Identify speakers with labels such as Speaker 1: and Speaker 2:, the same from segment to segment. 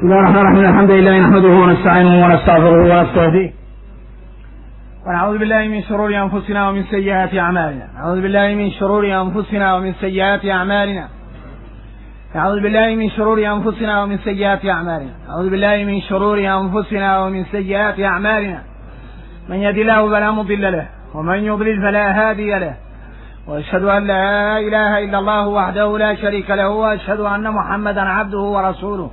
Speaker 1: بسم الله الرحمن الرحيم. الحمد لله نحمده ونستعينه ونستغفره ونستهديه ونعوذ بالله من شرور أنفسنا ومن سيئات أعمالنا. نعوذ بالله من شرور أنفسنا ومن سيئات أعمالنا. نعوذ بالله من شرور أنفسنا ومن سيئات أعمالنا. نعوذ بالله من شرور أنفسنا ومن سيئات أعمالنا. من يهد الله فلا مضل له ومن يضلل فلا هادي له. وأشهد أن لا إله إلا الله وحده لا شريك له وأشهد أن محمدا عبده ورسوله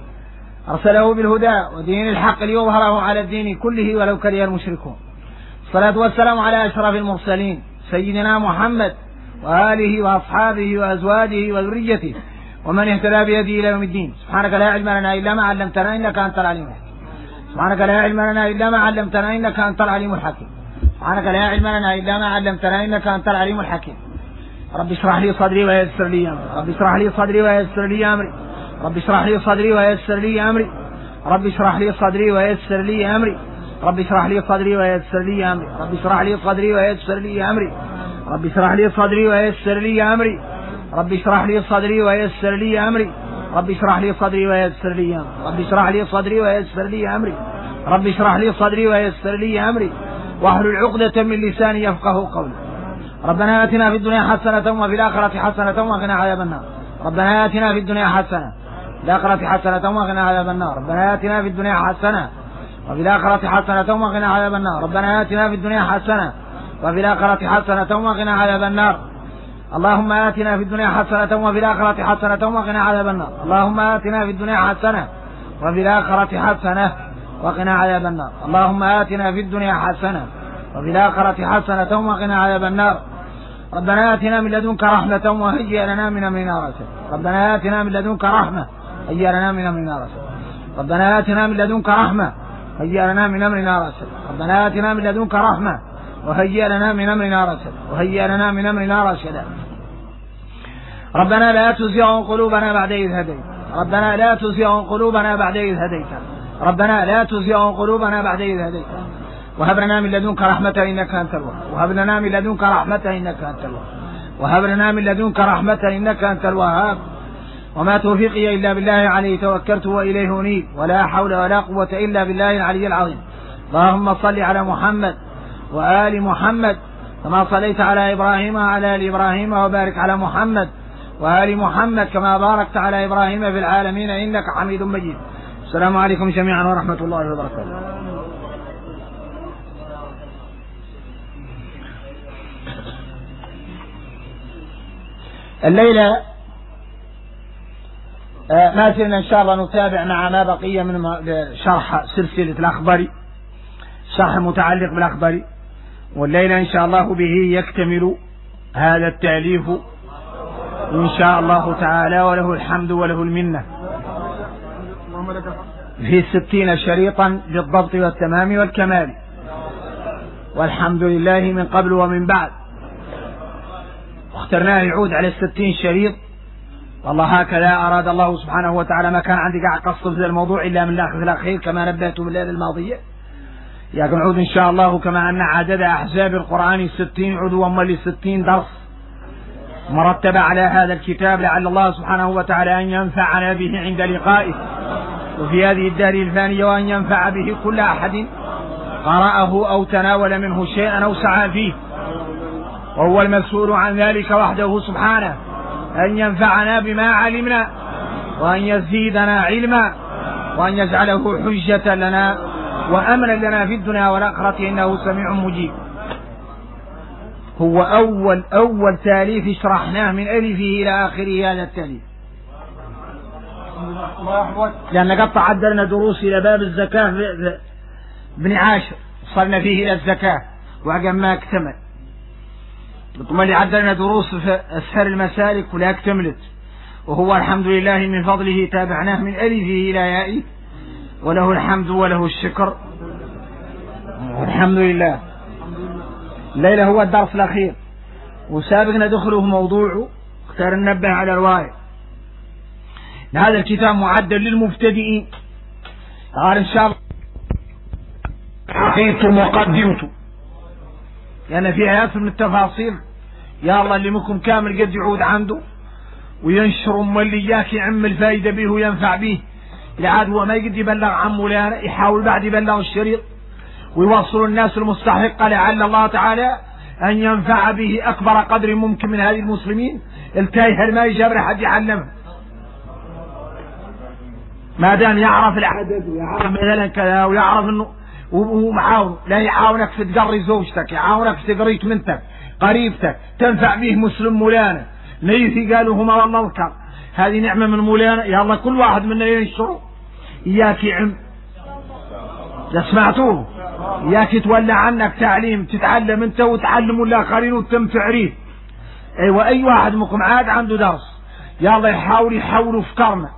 Speaker 1: أرسله بالهدى ودين الحق ليظهره على الدين كله ولو كره المشركون. الصلاة والسلام على أشرف المرسلين سيدنا محمد وآله وأصحابه وأزواجه وذريته ومن اهتدى بهديه إلى يوم الدين. سبحانك لا علم لنا إلا ما علمتنا إنك أنت العليم الحكيم. سبحانك لا علم لنا إلا ما علمتنا إنك أنت العليم الحكيم. سبحانك لا علم لنا إلا ما علمتنا إنك أنت العليم الحكيم. رب اشرح لي صدري ويسر لي أمري. رب اشرح لي صدري ويسر لي أمري. رب اشرح لي صدري ويسر لي أمري. رب اشرح لي صدري ويسر لي أمري. رب اشرح لي صدري ويسر لي أمري. رب اشرح لي صدري ويسر لي أمري. رب اشرح لي صدري ويسر لي أمري. رب اشرح لي صدري ويسر لي أمري. رب اشرح لي صدري ويسر لي أمري. رب اشرح لي صدري ويسر لي أمري. رب اشرح لي صدري ويسر لي أمري واحلل عقدة من لساني يفقهوا قولي. ربنا آتنا في الدنيا حسنة وفي الآخرة حسنة وقنا عذاب النار. ربنا آتنا في الدنيا حسنة وفي الآخرة حسنة وقنا عذاب النار. ربنا آتنا في الدنيا حسنة وفي الآخرة حسنة وقنا عذاب النار. ربنا آتنا في الدنيا حسنة وفي الآخرة حسنة وقنا عذاب النار. اللهم آتنا في الدنيا حسنة وفي الآخرة حسنة وقنا عذاب النار. اللهم آتنا في الدنيا حسنة وفي الآخرة حسنة وقنا عذاب النار. اللهم آتنا في الدنيا حسنة وفي الآخرة حسنة وقنا عذاب النار. ربنا آتنا من لدنك رحمة وهيئ لنا من أمرنا رشدا. ربنا آتنا من لدنك رحمة هيئ لنا من أمرنا رشدا. ربنا آتنا من لدنك رحمة هيئ لنا من أمرنا رشدا. ربنا آتنا من لدنك رحمة وهيئ لنا من أمرنا رشدا. وهيئ لنا من أمرنا رشدا. ربنا لا تزغ قلوبنا بعد إذ هديتنا. ربنا لا تزغ قلوبنا بعد إذ هديتنا. ربنا لا تزغ قلوبنا بعد إذ هديتنا وهب لنا من لدنك رحمة إنك أنت الوهاب. وهب لنا من لدنك رحمة إنك أنت الوهاب. وهب لنا من لدنك رحمة إنك أنت الوهاب. وما توفيقي إلا بالله عليه توكلت وإليه أنيب ولا حول ولا قوة إلا بالله العلي العظيم. اللهم صل على محمد وآل محمد كما صليت على إبراهيم وعلى آل إبراهيم وبارك على محمد وآل محمد كما باركت على إبراهيم في العالمين إنك حميد مجيد. السلام عليكم جميعا ورحمة الله وبركاته. الليلة ما زلنا إن شاء الله نتابع مع ما بقي من شرح سلسلة الأخباري، شرح متعلق بالأخباري، والليلة إن شاء الله به يكتمل هذا التأليف إن شاء الله تعالى وله الحمد وله المنة في 60 شريطا بالضبط والتمام والكمال، والحمد لله من قبل ومن بعد. واخترناه يعود على 60 شريط، والله هكذا أراد الله سبحانه وتعالى. ما كان عندي قاعد قصد في الموضوع إلا من الآخر في الأخير كما نبهتم الليلة الماضية. لكن عود إن شاء الله كما أن عدد أحزاب القرآن 60 عدوا مل 60 درس مرتبة على هذا الكتاب، لعل الله سبحانه وتعالى أن ينفعنا به عند لقائه وفي هذه الدار الفانية، وأن ينفع به كل أحد قرأه أو تناول منه شيئا أو سعى فيه، وهو المسؤول عن ذلك وحده سبحانه، أن ينفعنا بما علمنا وأن يزيدنا علما وأن يجعله حجة لنا وأمنا لنا في الدنيا والآخرة إنه سميع مجيب. هو أول تاليف شرحناه من ألفه إلى آخره هذا التاليف، لأن قد تعدلنا دروس إلى باب الزكاة بن عاشر وصلنا فيه إلى الزكاة وعقب ما اكتمل، ثم اللي عدلنا دروس في أسهل المسالك ولا اكتملت، وهو الحمد لله من فضله تابعناه من ألفه إلى يائه وله الحمد وله الشكر والحمد لله. الليلة هو الدرس الأخير وسابقنا دخله موضوعه، اختار ننبه على رواية. هذا الكتاب معدل للمبتدئين، قال إن شاء الله حقيقة وقدمته لأن في آيات من التفاصيل يا الله اللي منكم كامل قد يعود عنده وينشر اللي إياك يعم الفائدة به وينفع به العاد هو ما يقدر يبلغ عن مولانا، يحاول بعد يبلغ الشريط ويوصل الناس المستحقة لعل الله تعالى أن ينفع به أكبر قدر ممكن من هذه المسلمين التايهة ما يجاب حد يعلمها، ما دام يعرف العدد ويعرف مثلا كذا ويعرف انه ومعاون، لا يعاونك في تقري زوجتك، يعاونك في تقري بنتك قريبتك تنفع به مسلم مولانا. نيثي قالوا هما والله اذكر هذه نعمة من مولانا، يا الله كل واحد منا ينشره. إياك عم لا سمعتوه، إياك تولى عنك تعليم تتعلم انت وتعلموا الآخرين وتنفع ريه. ايوه اي واحد منكم عاد عنده درس يا الله يحاول افكارنا.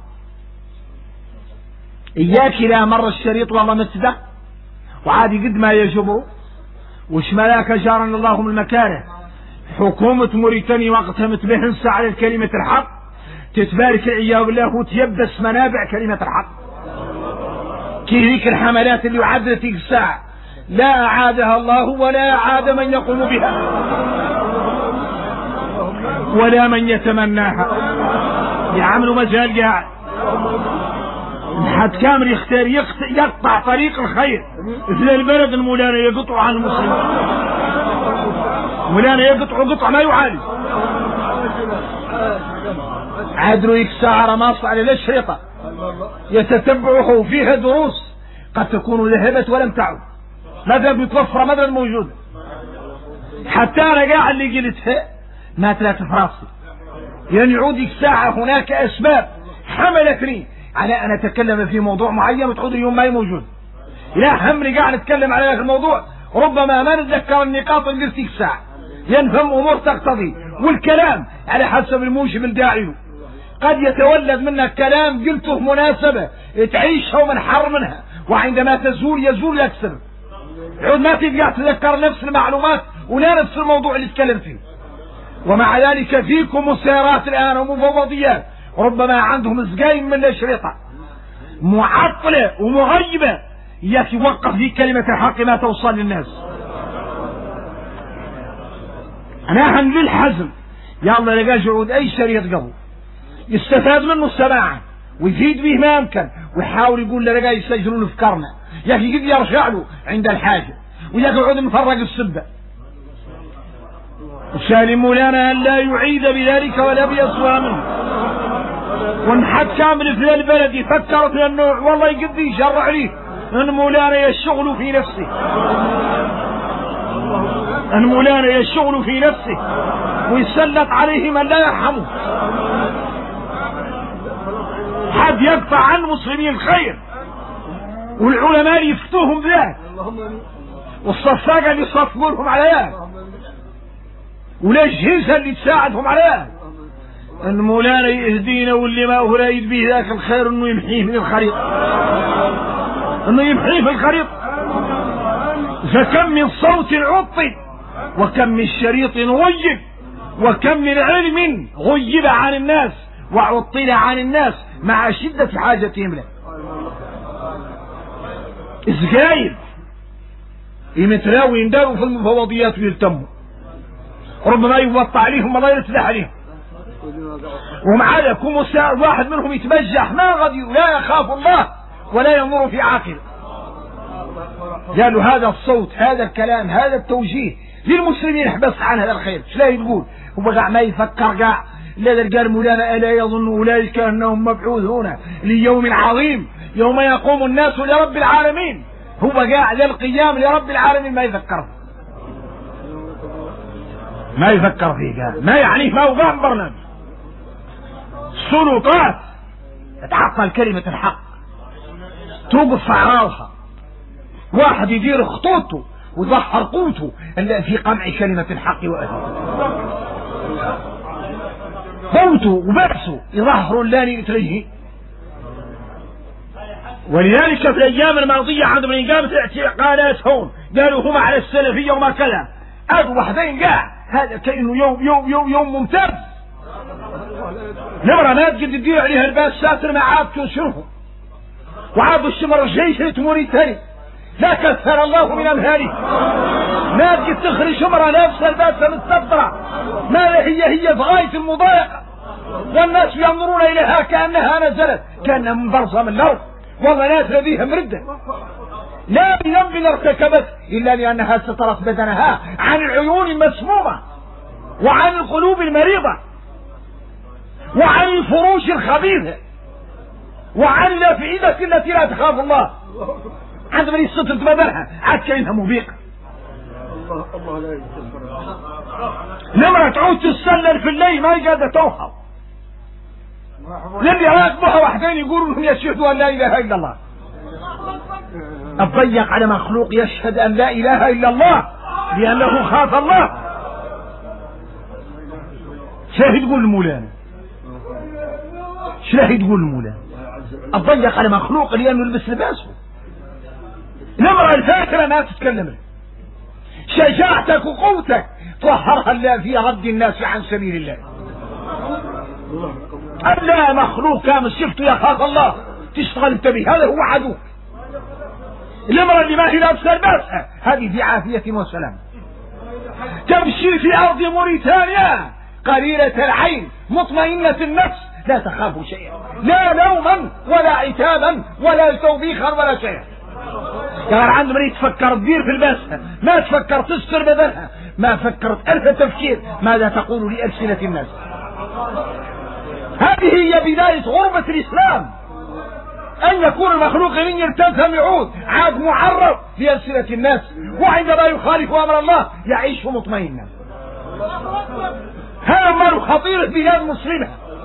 Speaker 1: إياك إذا مر الشريط والله متده وعادي قد ما يجبه وش ملاك جارنا الله من المكاره. حكومة موريتانيا وقتها متبهنس على الكلمة الحق تتبارك العياذ بالله وتيبس منابع كلمة الحق. كي ذيك الحملات اللي عدت تلك الساعة لا أعادها الله ولا أعاد من يقوم بها ولا من يتمناها. يعملوا مجال قاعد حد كامل يختار يقطع طريق الخير مثل البلد المولانا يقطعوا عن المسلمين، مولانا يقطعوا قطع ما يعالج. عادلوا يكسار مصر على الشريطة يتتبعه فيها دروس قد تكون ذهبت ولم تعد، ماذا بتوفر ماذا الموجود. حتى انا قاعد اللي قلتها ما ثلاثة فراسي يعني يعود ساعة هناك اسباب حملتني على ان اتكلم في موضوع معين وتعود اليوم ما هي موجود. لا همني قاعد اتكلم على هذا الموضوع ربما ما نتذكر النقاط اللي في الساعة، ينفهم امور تقتضي والكلام على حسب الموجب الداعي. قد يتولد منك كلام قلته مناسبة تعيشها ومنحر منها وعندما تزول يزول يكسر عود ما تبقى تذكر نفس المعلومات ولا نفس الموضوع اللي تكلم فيه. ومع ذلك فيكم مسيرات الآن ومفوضيات ربما عندهم زقايم من الأشرطة معطلة ومغيبة ياك يوقف في كلمة الحق ما توصل للناس. أنا هم للحزم يلا لقى جعود أي شريط قبل يستفاد منه السماع ويفيد به ما يمكن ويحاول يقول لرجال يسجلون افكارنا ياك يقدر يرجع له عند الحاجة وياك يقعد مفرق السبة. وشان مولانا أن لا يعيد بذلك ولا بأسوأ منه. ونحد كامل في البلد يفكر في النوع والله يقدر يشرع عليه ان مولانا يشغل في نفسه، ان مولانا يشغل في نفسه ويسلط عليه من لا يرحمه. حد يقطع عن المسلمين الخير والعلماء يفتوهم بذلك والصفاقة اللي يصفقوا لهم على ذلك والأجهزة اللي تساعدهم على ذلك. ان مولانا يهدينا واللي ما هو رايد به ذاك الخير انه يمحيه من الخريطة، انه يمحيه في الخريطة. فكم من صوت عطل وكم من شريط غيب وكم من علم غيب عن الناس وعطل عن الناس مع شدة حاجتهم له. إزايد يمتراوي ينداروا في المفوضيات ويلتموا ربما يوطع عليهم ولا يتلح عليهم. ومع ذلك واحد منهم يتبجح ما غدي لا يخاف الله ولا ينظر في عاقل. قالوا هذا الصوت هذا الكلام هذا التوجيه للمسلمين احبس عن هذا الخير. ايش لا يقول هو قاع ما يفكر قاع الذي قال مولانا ألا يظن أولئك أنهم مبعوثون ليوم عظيم يوم يقوم الناس لرب العالمين. هو قاع للقيام لرب العالمين ما يفكر فيه قال ما يعنيه ما هو فاهم برنامج. سلطات تعطل كلمة الحق توقف في أعراضها، واحد يدير خطوطه ويظهر قوته في قمع كلمة الحق وأهله، قوته وبأسه يظهر اللاني يتريه. ولذلك في الأيام الماضية عندما قامت اعتقالات هون قالوا هما على السلفية وما كذا أدوا وحدين قاع هذا كأنه يوم ممتاز. نمرة ما تقدر تدير عليها الباس ساتر ما عاد تنشرهم وعاد الشمر الجيش موريتاني لا كثر الله من أمهاله ما تقدر تخرج شمرة نفس الباس متسطرة ما هي في غاية المضايقة والناس ينظرون إليها كأنها نزلت، كأنها من برزة من الأرض، والله نازلة بها مردة، لا بذنب ارتكبت إلا لأنها سترت بدنها عن العيون المسمومة وعن القلوب المريضة وعن الفروش الخبيثة وعن الأفئدة التي لا تخاف الله. عندما يستر بدنها عاد كأنها مبيقة. نمرة تعود تتسلل في الليل ما قادرة توحظ، لم يراقبها واحدين يقولوا لهم يشهدوا أن لا إله إلا الله. الضيق على مخلوق يشهد أن لا إله إلا الله لأنه خاف الله. شاهد يقول المولانا، شاهد يقول المولانا الضيق على مخلوق لأنه يلبس لباسه. نمرة الفاكرة ما تتكلم، شجاعتك وقوتك طهرها الله في رد الناس عن سبيل الله. ألا مخلوق كامل شفته يخاف الله تشتغل انت به، هذا هو عدو. الامرأة اللي ما هي لابسة لباسها هذه في عافية وسلام، تمشي في أرض موريتانيا قليلة العين مطمئنة النفس لا تخاف شيئا، لا لوما ولا عتابا ولا توبيخا ولا شيئا. كان عنده من يتفكر تدير في لباسها، ما تفكر تستر بدنها، ما فكرت ألف تفكير ماذا تقول لألسنة الناس. هذه هي بداية غربة الإسلام، أن يكون المخلوق من يرتفع يعود عاد معرض لألسنة الناس، وعندما يخالف أمر الله يعيش مطمئنا. هذا أمر خطير في بلاد مسلمة.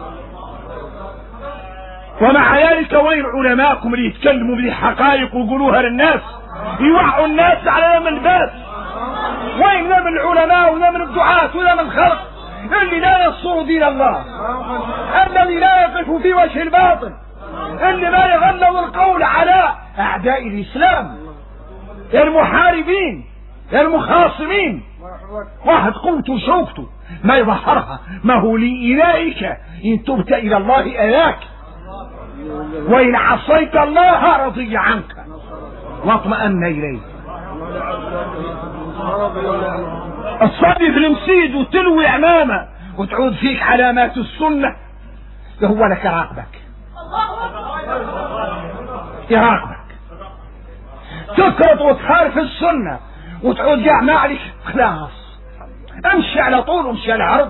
Speaker 1: ومع ذلك وين علماءكم اللي يتكلموا بالحقائق ويقولوها للناس يوعوا الناس على من الباس؟ وين من العلماء ولا من الدعاة ولا من الخلق اللي لا ينصر دين الله، الذي لا يقف في وجه الباطل، اللي ما يغلظ القول على أعداء الإسلام المحاربين المخاصمين؟ واحد قوته وشوكته ما يظهرها، ما هو لإلهك إن تبت إلى الله ألاك، وإن عصيت الله رضي عنك واطمأن إليه. تصلي في المسجد وتلوي أمامه وتعود فيك علامات السنة، هو لك يراقبك، يراقبك. تكرت وتخالف السنة وتعود جاع ما عليك، خلاص امشي على طول وامشي على عرض.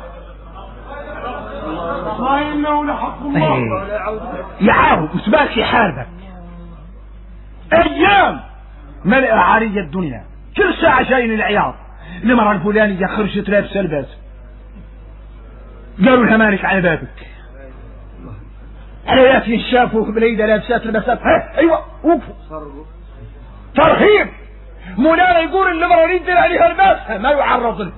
Speaker 1: يعاود وتباك يحاربك. ايام ملء عارية الدنيا، كل ساعة جايين العياط، المرأة الفلانية خرجت لابسة لباس، قالوا لها مالك على بابك، علياتي شافوا بليدة لابسات لباسات، ايوه وقفوا ترهيب. مولانا يقول المرأة ينزل عليها لباسها ما يعرض لها،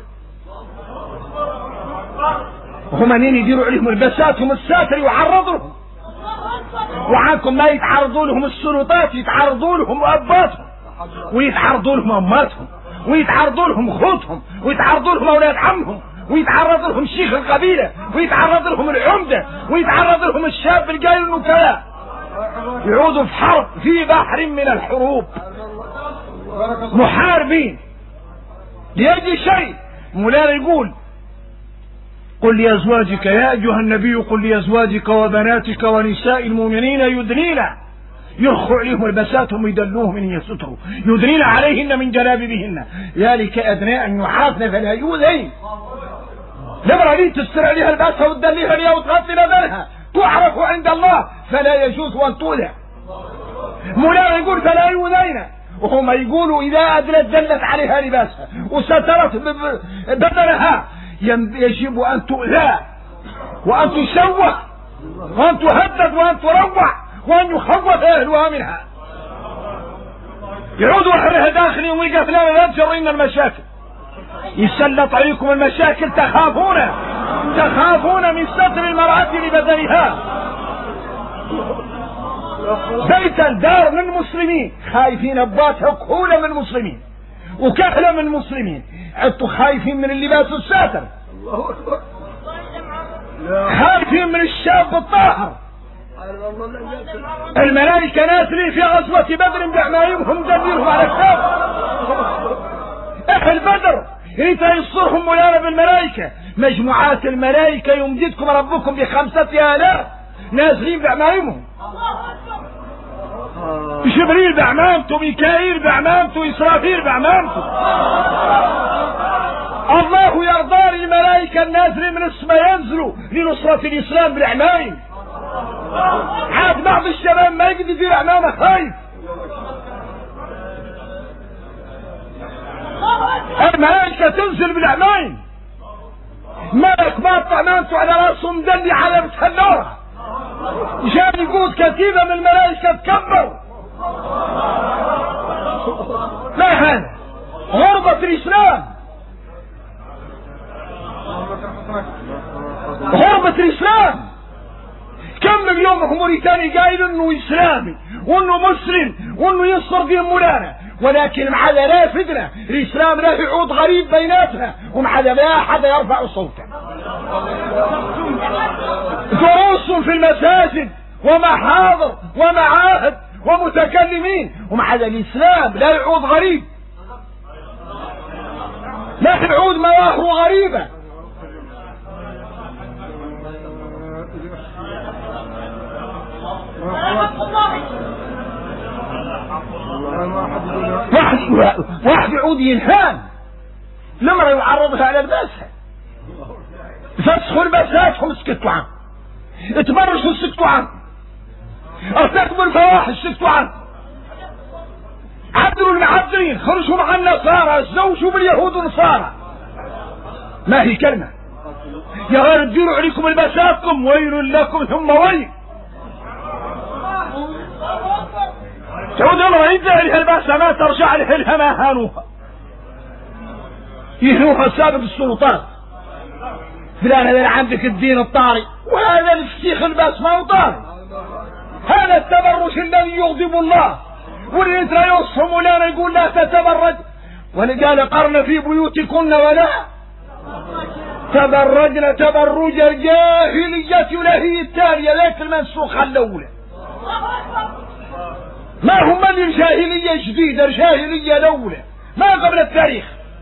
Speaker 1: وهم منين يديروا عليهم لباساتهم الساتر يعرض لهم، وعاكم ما يتعرضوا لهم السلطات، يتعرضوا لهم اباتهم ويتعرضوا لهم اماتهم ويتعرضوا لهم اخوتهم ويتعرضوا لهم اولاد عمهم ويتعرض لهم شيخ القبيلة ويتعرض لهم العمدة ويتعرض لهم الشاب القايل النكلاء، يعودوا في حرب في بحر من الحروب، محاربين لأجل شيء. مولانا يقول قل لأزواجك يا أيها النبي قل لأزواجك وبناتك ونساء المؤمنين يدنين، يرخوا عليهم لباساتهم ويدلوهم ان يستروا، يدنين عليهن من جلابيبهن ذلك ادنى ان يعرفن فلا يؤذين. لما دي تستر عليها لباسها وتدليها عليها وتغطي بدنها تعرف عند الله فلا يجوز ان تؤذى. مولانا يقول فلا يؤذين، وهم يقولوا اذا ادلت دلت عليها لباسها وسترت بدنها يجب ان تؤذى وان تشوه وان تهدد وان تروع وان يخوف اهلها منها. يعودوا اهلها داخلين ويقف لا تجرين المشاكل، يسلط عليكم المشاكل، تخافون من ستر المرأة لبدنها. بيت الدار من المسلمين خايفين اباتها كهولة من المسلمين وكهلة من المسلمين، انتوا خايفين من اللباس الساتر، خايفين من الشاب الطاهر. الملائكة نازلين في غزوة بدر بعمايمهم دليلهم على الكتاب. اهل بدر انت يصرهم مولانا بالملائكة مجموعات الملائكة يمددكم ربكم ب5000 نازلين بعمامهم، جبريل بعمامته، ميكائيل بعمامته، إسرافيل بعمامته. الله يرضى للملائكة النازلين من السماء ينزلوا لنصرة الإسلام بالعمايم. عاد بعض الشباب ما يقدر يدير عمامه خايف. الملائكة تنزل بالعمايم، ملك باط عمامته على راسه مدلي على بتخلوها، جاء يقول كتيبة من الملائكة تكبر. لا هذا غربة الإسلام، غربة الإسلام. كم من يوم موريتاني قايل انه اسلامي وانه مسلم وانه ينصر دين مولانا، ولكن مع ذا لا فتنة الاسلام لا يعود غريب بيناتنا، ومع ذا لا احد يرفع صوته. دروس في المساجد ومحاضر ومعاهد ومتكلمين، ومع ذا الاسلام لا يعود غريب، لا يعود مواهب غريبة. واحد يعود ينهان لمرة يعرضها على لباسها، فسخوا لباساتهم سكتوا عنه، اتبرشوا سكتوا عنه، ارتكبوا الفواحش سكتوا عنه، عدلوا المعدلين، خرجوا مع النصارى، زوجوا باليهود والنصارى. ما هي كلمة يا غير تديروا عليكم لباساتكم، ويل لكم ثم ويل. تعود الله يدعي لها الباسة ما ترجع لها ما هانوها، يهنوها سابق السلطات. فلان هذا عندك الدين الطاري، وهذا الفسيخ الباس ما هو طاري. هذا التبرج الذي يغضب الله، واللي ترى يوصهم ولا يقول لا تتبرج، ولقال قرن في بيوتكن ولا تبرجن تبرج الجاهلية ولاهي التالية، ذاك المنسوخ الأولى. ما هم من الجاهلية جديدة، الجاهلية الأولى ما قبل التاريخ.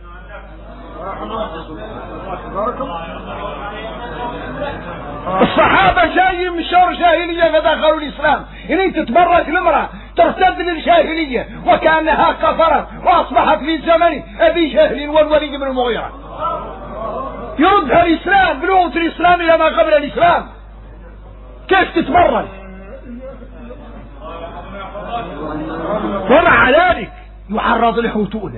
Speaker 1: الصحابة جايين من شر جاهلية فدخلوا الإسلام. إن تتبرج المرأة ترتد للجاهلية وكأنها كفرت وأصبحت في زمن أبي جهل والوليد بن المغيرة، يردها الإسلام بلغة الإسلام إلى ما قبل الإسلام. كيف تتبرج؟ ومع ذلك يعرض له تؤذى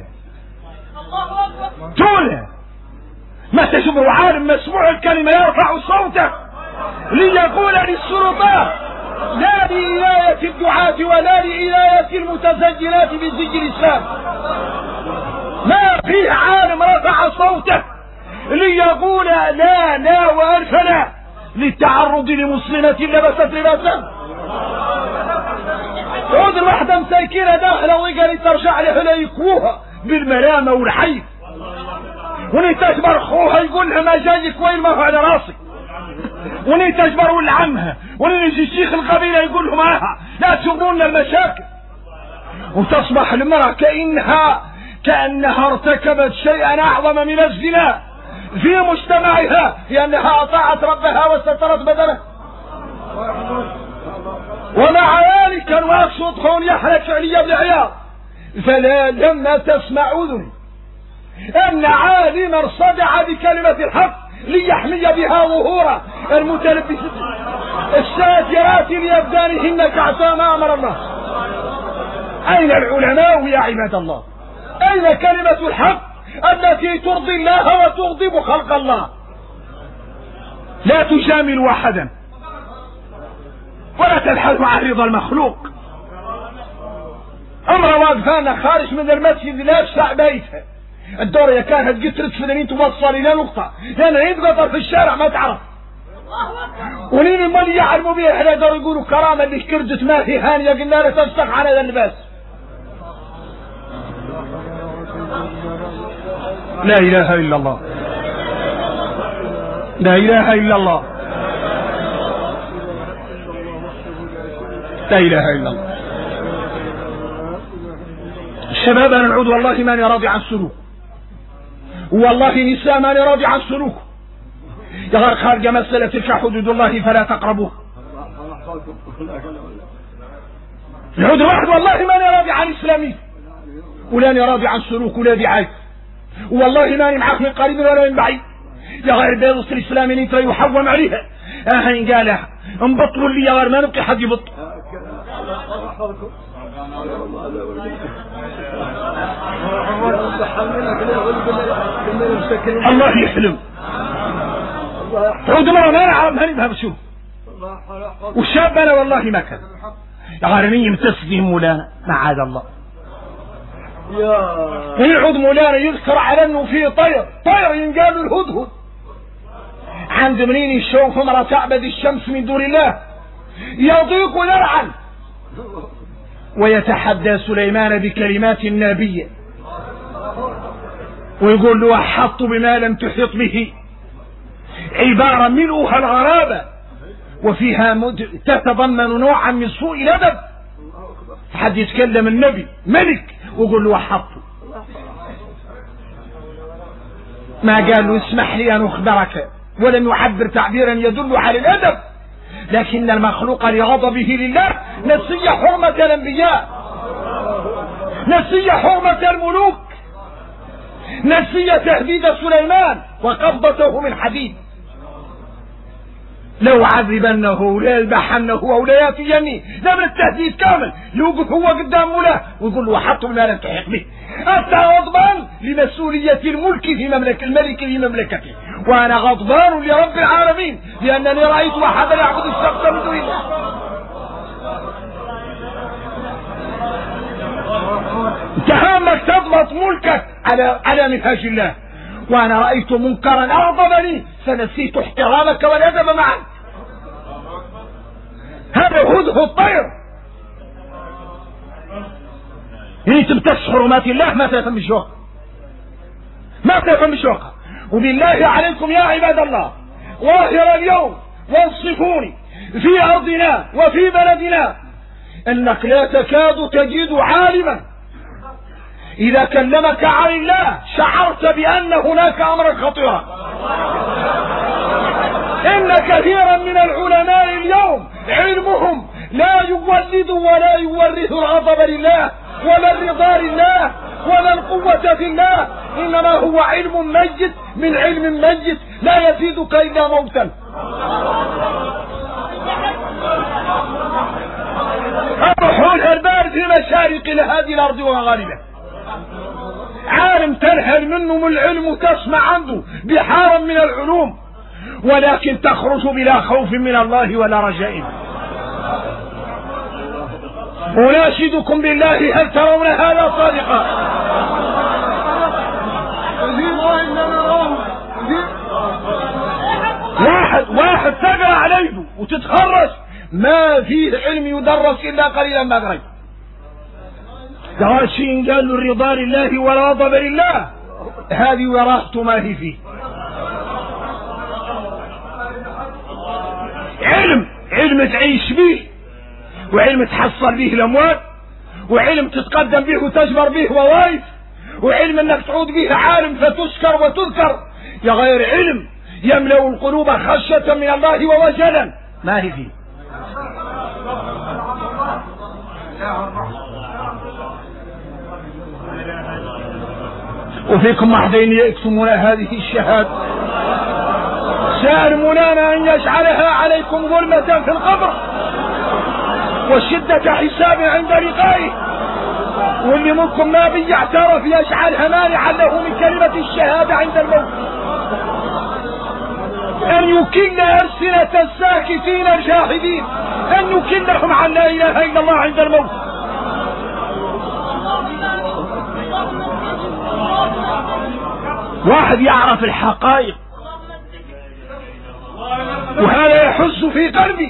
Speaker 1: ما تشبه عالم مسموع الكلمة يرفع صوته ليقول للسلطات لا لإلاية الدعاة ولا لإلاية المتسجلات بزي الإسلام. ما فيه عالم رفع صوته ليقول لا لا وألف لا للتعرض لمسلمة لبست لباسا. تعود الواحدة مساكينة داخلة وقال ترجع له لا يكوها بالملامة والحيف، ونتجبر اخوها يقول لها ما جايك وين ما هو على راسي، ونتجبر ولد عمها، ونجي الشيخ القبيلة يقول لهم لا تسوون المشاكل، وتصبح المرأة كأنها ارتكبت شيئا أعظم من الزنا في مجتمعها لأنها أطاعت ربها وسترت بدنها. ومع ذلك كان واقف صدقون يحرك علي بن عياض، فلا لما تسمع أذني أن عالما صدع بكلمة الحق ليحمي بها ظهور المتلبسين الساترات لأبدانهن كعصا ما أمر الله. أين العلماء يا عباد الله؟ أين كلمة الحق التي ترضي الله وتغضب خلق الله؟ لا تجامل أحدا ولا تبحث عن رضا المخلوق. امرأة واقفانا خارج من المسجد لا يسع بيتها، الدورة كانت قتلت فدنين توصل إلى نقطة لأن يتقطر في الشارع ما تعرف، ولين المالي يعلموا بيه احنا دور يقولوا كرامة اللي كردت ما في هانية قلنا له تفسخ عن هذا اللباس. لا إله إلا الله، لا إله إلا الله، لا إله إلا الله. الشباب أنا نعود والله ماني راضي عن سلوك، والله نساء ماني راضي عن سلوك، يا غير خارج مسألة تلك حدود الله فلا تقربوه. العود واحد والله ماني راضي عن إسلامي ولاني راضي عن سلوك ولادي عايز، والله ماني معاك من قريب ولا من بعيد. يا غير بيض الإسلام اللي ترى يحوم عليها هين قالها انبطلوا لي يا غير ما نبقي حد يبط. الله يحلم عود مرة ما نعرف ماني بهبشوف والشاب انا والله ما كان يا غير مين يمتسدين مولانا معاذ الله. يعود مولانا يذكر على انه في طير ينقال الهدهد عند منين يشوف امرأة تعبد الشمس من دون الله يضيق ويلعن ويتحدى سليمان بكلمات نابية ويقول له احط بما لم تحط به، عبارة ملؤها الغرابة وفيها تتضمن نوعا من سوء الادب. حد يتكلم النبي ملك ويقول له احطه، ما قال له اسمح لي ان اخبرك، ولم يعبر تعبيرا يدل على الادب، لكن المخلوق لغضبه لله نسي حرمة الانبياء، نسي حرمة الملوك، نسي تهديد سليمان وقبضته من حديد. لو عذبنه ولا يذبحنه او لا ياتيني ده من التهديد كامل. يوقف هو قدام مولاه ويقول له حطوا ما لم تحق به. انت غضبان لمسؤولية الملك في الملك في مملكته، وانا غضبان لرب العالمين لانني رايت احدا يعبد الشمس من دون الله. انت همك تضبط ملكك على منهاج الله، وانا رايت منكرا اغضبني فنسيت احترامك والادب معك. هذا هدهد الطير انت بتكسر حرمات الله ما تفهم الشوق، ما تفهم الشوق. وبالله عليكم يا عباد الله ظاهر اليوم وانصفوني في ارضنا وفي بلدنا انك لا تكاد تجد عالما اذا كلمك عن الله شعرت بان هناك امرا خطيرا. ان كثيرا من العلماء اليوم علمهم لا يولد ولا يورث الغضب لله ولا الرضا لله ولا القوة في الله، انما هو علم ميت من علم ميت لا يزيدك الا موتا. الرحول البارد في مشارق هذه الارض ومغاربها، عالم تنهل منه من العلم وتسمع عنده بحارا من العلوم، ولكن تخرج بلا خوف من الله ولا رجاء. أناشدكم بالله هل ترون هذا صادقا؟ واحد تقرأ عليه وتتخرج ما فيه علم يدرس إلا قليلا ما قريت. قال له الرضا لله والغضب لله، هذه وراءته ما هي فيه. علم تعيش به، وعلم تحصل به الاموال، وعلم تتقدم به وتجبر به وظائف، وعلم انك تعود به عالم فتشكر وتذكر، يا غير علم يملأ القلوب خشية من الله ووجلا ما هي فيه. وفيكم أحدين يكتمون هذه الشهادة سأل مولانا أن يجعلها عليكم ظلمة في القبر وشدة حساب عند لقائه، واللي منكم ما بيعترف يجعلها مانعا له من كلمة الشهادة عند الموت، أن يكل ألسنة الساكتين الجاحدين، أن يكلهم عن لا إله إلا الله عند الموت. واحد يعرف الحقائق وهذا يحس في قلبي،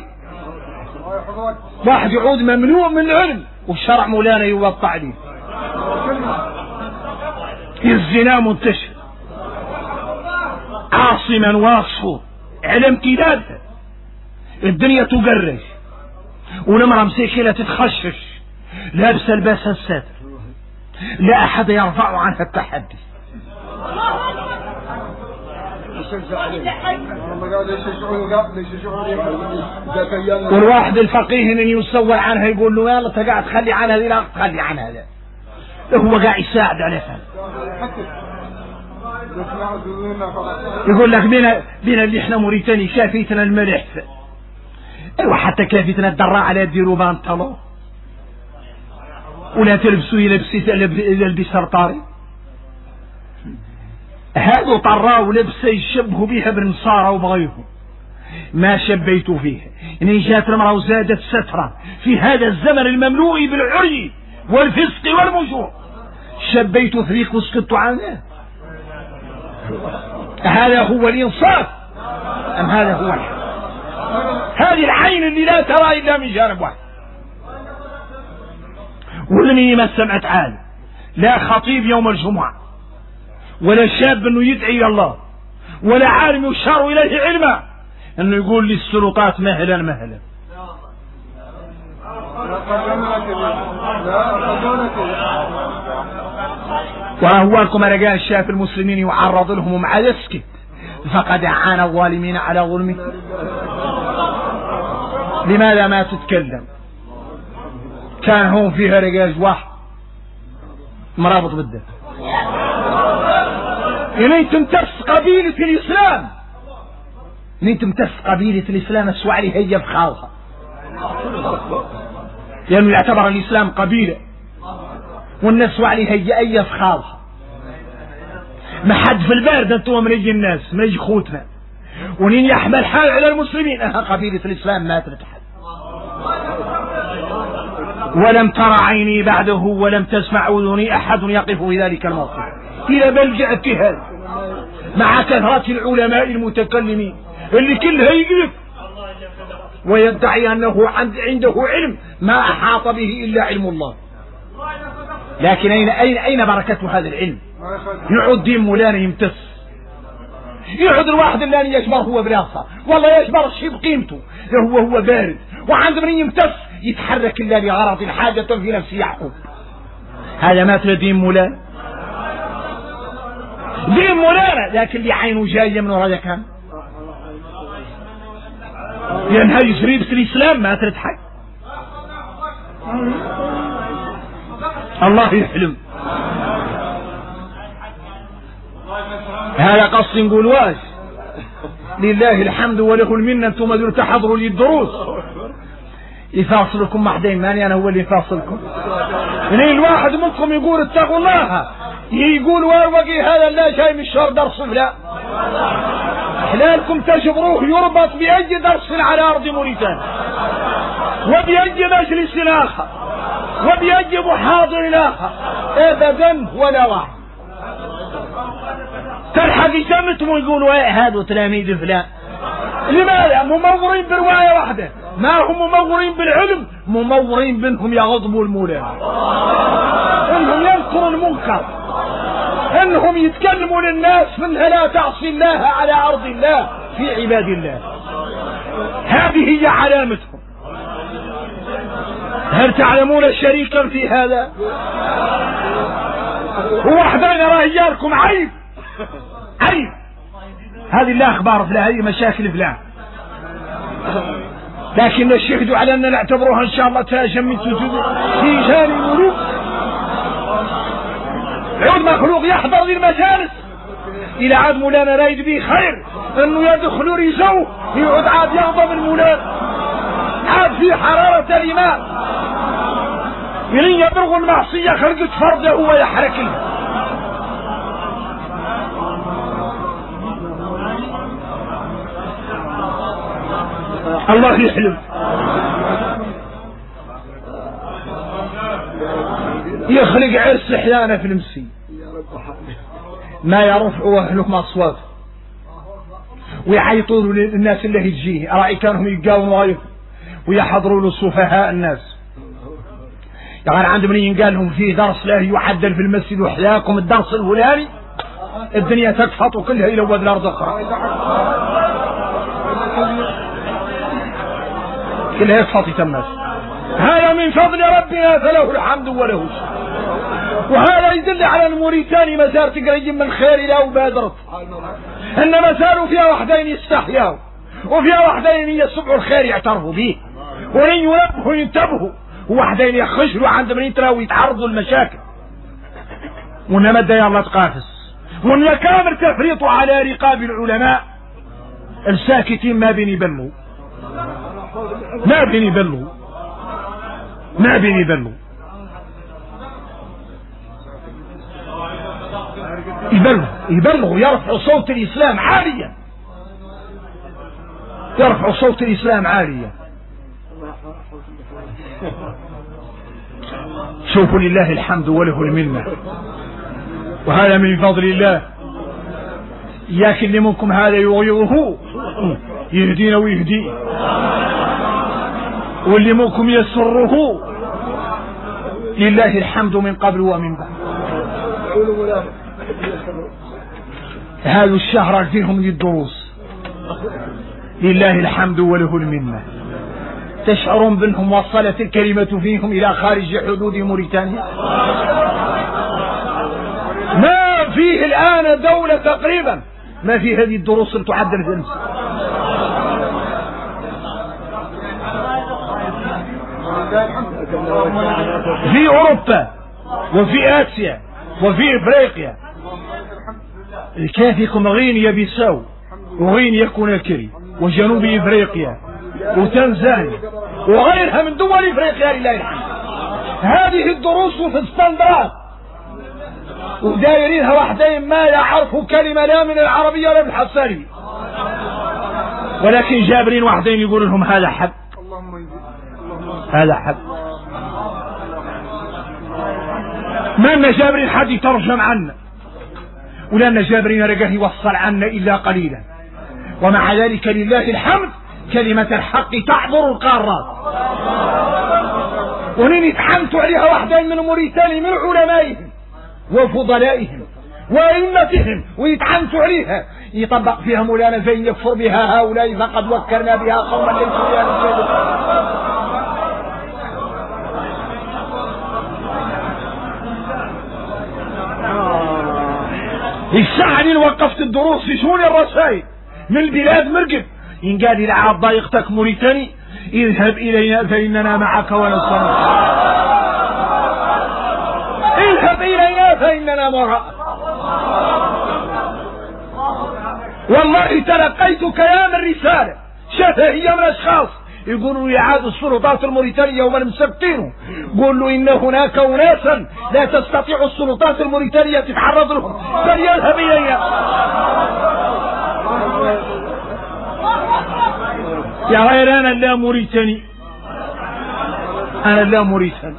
Speaker 1: واحد يعود ممنوع من العلم والشرع مولانا يوقع عليه. الزنا منتشر عاصما واصفه على امتدادها، الدنيا تقرش والمرأة مسكينة تتخشش لابسة لباس الستر، لا أحد يرفع عنها التحدي. والواحد الفقيه ان يسول عنها يقول له يلا انت قاعد تخلي عنها لا تخلي عنها لا هو قاعد يساعد على فهم. يقول لك بين اللي احنا موريتاني كافيتنا الملح ايوه حتى كافيتنا الدراع على ديروا بانطلون ولا تلبسوا يلبس سرطاري هذا طراه ولبسه يشبهوا بها بالنصارى وبغيهم ما شبيتوا فيه إن جاءت المرأة وزادت سترة في هذا الزمن المملوء بالعري والفسق والمجور شبيتوا فريق وسكتوا عنه. هذا هو الإنصاف أم هذا هو الحق؟ هذه العين اللي لا ترى إلا من جانب واحد. ولمن ما سمعت عالم لا خطيب يوم الجمعة ولا شاب انه يدعي الى الله ولا عالم يشار اليه علما انه يقول للسلطات مهلا مهلا. وأهوالكم رجال شاف المسلمين يعرض لهم ومع يسكت فقد عانى الظالمين على ظلمه. لماذا ما تتكلم؟ كان هون فيها رجال واحد مرابط بالدم يعني تمتس قبيلة الإسلام يعني تمتس قبيلة الإسلام السوالي هي بخالها لأنه يعتبر الإسلام قبيلة والناس وعلي هي أي بخالها ما حد في البارد أنتوا من يجي الناس من يجي خوتنا ونين يحمل حال على المسلمين قبيلة الإسلام ما تتحد. ولم ترى عيني بعده ولم تسمع أذني أحد يقف في ذلك الموقف إلى بلجأ اتهاد مع كثرة العلماء المتكلمين اللي كلها يقلب ويدعي أنه عنده علم ما أحاط به إلا علم الله. لكن أين بركة هذا العلم؟ يعود دين مولانا يمتس يعود الواحد اللي يشبر هو براسه والله يشبر الشيء بقيمته هو بارد وعند من يمتس يتحرك إلا لغرض الحاجة في نفسه يعقوب. هذا مثل دين مولانا دين مولانا لكن اللي عينه جاية من وراء كان لأنها يجريبة الإسلام ما تضحك. الله يحلم. هذا قص نقول واش لله الحمد وله المنة. انتم دول تحضروا لي الدروس يفاصلكم محدين ماني انا هو اللي يفاصلكم. يعني الواحد منكم يقول اتقوا الله يقول واربقي هذا لا شيء من الشهر درس لا حلالكم تجبروه يربط بأي درس على أرض موريتانيا وبأي مجلس آخر وبأي محاضر آخر أبدا ولا واحد. تلحق يسمتم ويقولوا هذا تلاميذ فلان. لماذا؟ ممورين برواية واحدة ما هم ممورين بالعلم ممورين بأنهم يغضبوا المولى انهم ينكروا المنكر انهم يتكلموا للناس منها لا تعصي الله على ارض الله في عباد الله. هذه هي علامتهم. هل تعلمون شريكا في هذا؟ هو احدانا رأياركم عيب عيب. هذه لا اخبار فلان هذه مشاكل فلان لكن الشهد على أن نعتبرها إن شاء الله تاجا من تيجان الملوك. عود مخلوق يحضر للمجالس إلى عاد مولانا رايد به خير أنه يدخلوا ريزوه يعود عاد يغضب المولانا عاد في حرارة الإمام يلين يبرغ المعصية خلقت فرده ويحرك له. الله يحلم. يخلق عرس احيانا في المسي ما يرفعوا اهلهم اصوات ويعيطوا للناس اللي تجيه راعي كانهم يقاوموا غيره ويحضروا له سفهاء الناس. يعني عند من ينقال لهم فيه درس لا يعدل في المسجد وحياكم الدرس الفلاني الدنيا تكفط وكلها الى ود الارض اخرى كلها يكفط يتمس. هذا من فضل ربنا فله الحمد وله الشكر. وهذا يدل على الموريتاني مسار تقريب من خير له وبادرت إنما زالوا فيها وحدين يستحيوا، وفيها وحدين يسمعوا الخير يعترفوا به، ولن ينبهوا ينتبهوا، ووحدين يخجلوا عند من يتراو يتعرضوا المشاكل. وإنما دا الله تقافز، وإن كامل تفريطوا على رقاب العلماء الساكتين ما بين يبلوا، ما بين يبلوا، ما بين يبلوا، يبلغوا يرفعوا صوت الإسلام عاليا، يرفعوا صوت الإسلام عاليا. شوفوا لله الحمد وله المنة، وهذا من فضل الله. إياك اللي منكم هذا يغيظه يهدينا ويهديه، واللي منكم يسره لله الحمد من قبل ومن بعد. هذا الشهر فيهم للدروس لله الحمد وله المنة. تشعرون بأنهم وصلت الكلمة فيهم إلى خارج حدود موريتانيا؟ ما فيه الآن دولة تقريبا ما في هذه الدروس اللي تعدل في الأمس. في أوروبا وفي آسيا وفي إفريقيا كافيكم غينيا بيساو وغينيا كوناكري وجنوب إفريقيا وتنزانيا وغيرها من دول إفريقيا لله الحمد. هذه الدروس في الستاندرات ودايرينها وحدين ما يعرفوا كلمة لا من العربية ولا من الحسانية، ولكن جابرين وحدين يقول لهم هذا حق، هذا حق. ما لنا جابرين حد يترجم عنا، ولا لنا جابرين رجاه يوصل عنا إلا قليلا، ومع ذلك لله الحمد كلمة الحق تعبر القارات. ونين يتحمتوا عليها وحدين من موريتانيا من علمائهم وفضلائهم وأئمتهم ويتعنتوا عليها، يطبق فيها مولانا زين يكفر بها هؤلاء فقد وكرنا بها قوما ليسوا بها. الساعة اللي وقفت الدروس في شؤون الرسائل من البلاد مرقب ينقال إلى عاد ضايقتك موريتاني اذهب إلينا فإننا معك ونصرك، اذهب إلينا فإننا معك. والله تلقيت كلام الرسالة شفهية من أشخاص يقولوا يعاد السلطات الموريتانية ومن مسبتينه، قولوا إن هناك أناسا لا تستطيع السلطات الموريتانية تتعرض لهم فليذهب إلينا. يا غير أنا لا موريتاني، أنا لا موريتاني،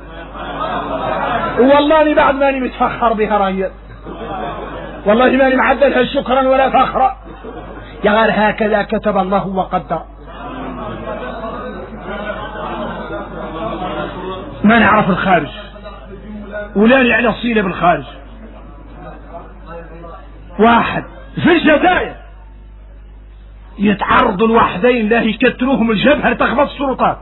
Speaker 1: والله بعد ماني متفخر بها رايات، والله ماني معدلها شكرا ولا فخرا. يا غير هكذا كتب الله وقدر. ما نعرف الخارج ولا نعلى صيلة بالخارج. واحد في الجزائر يتعرضوا الوحدين لا يكتلوهم الجبهة لتخبط السلطات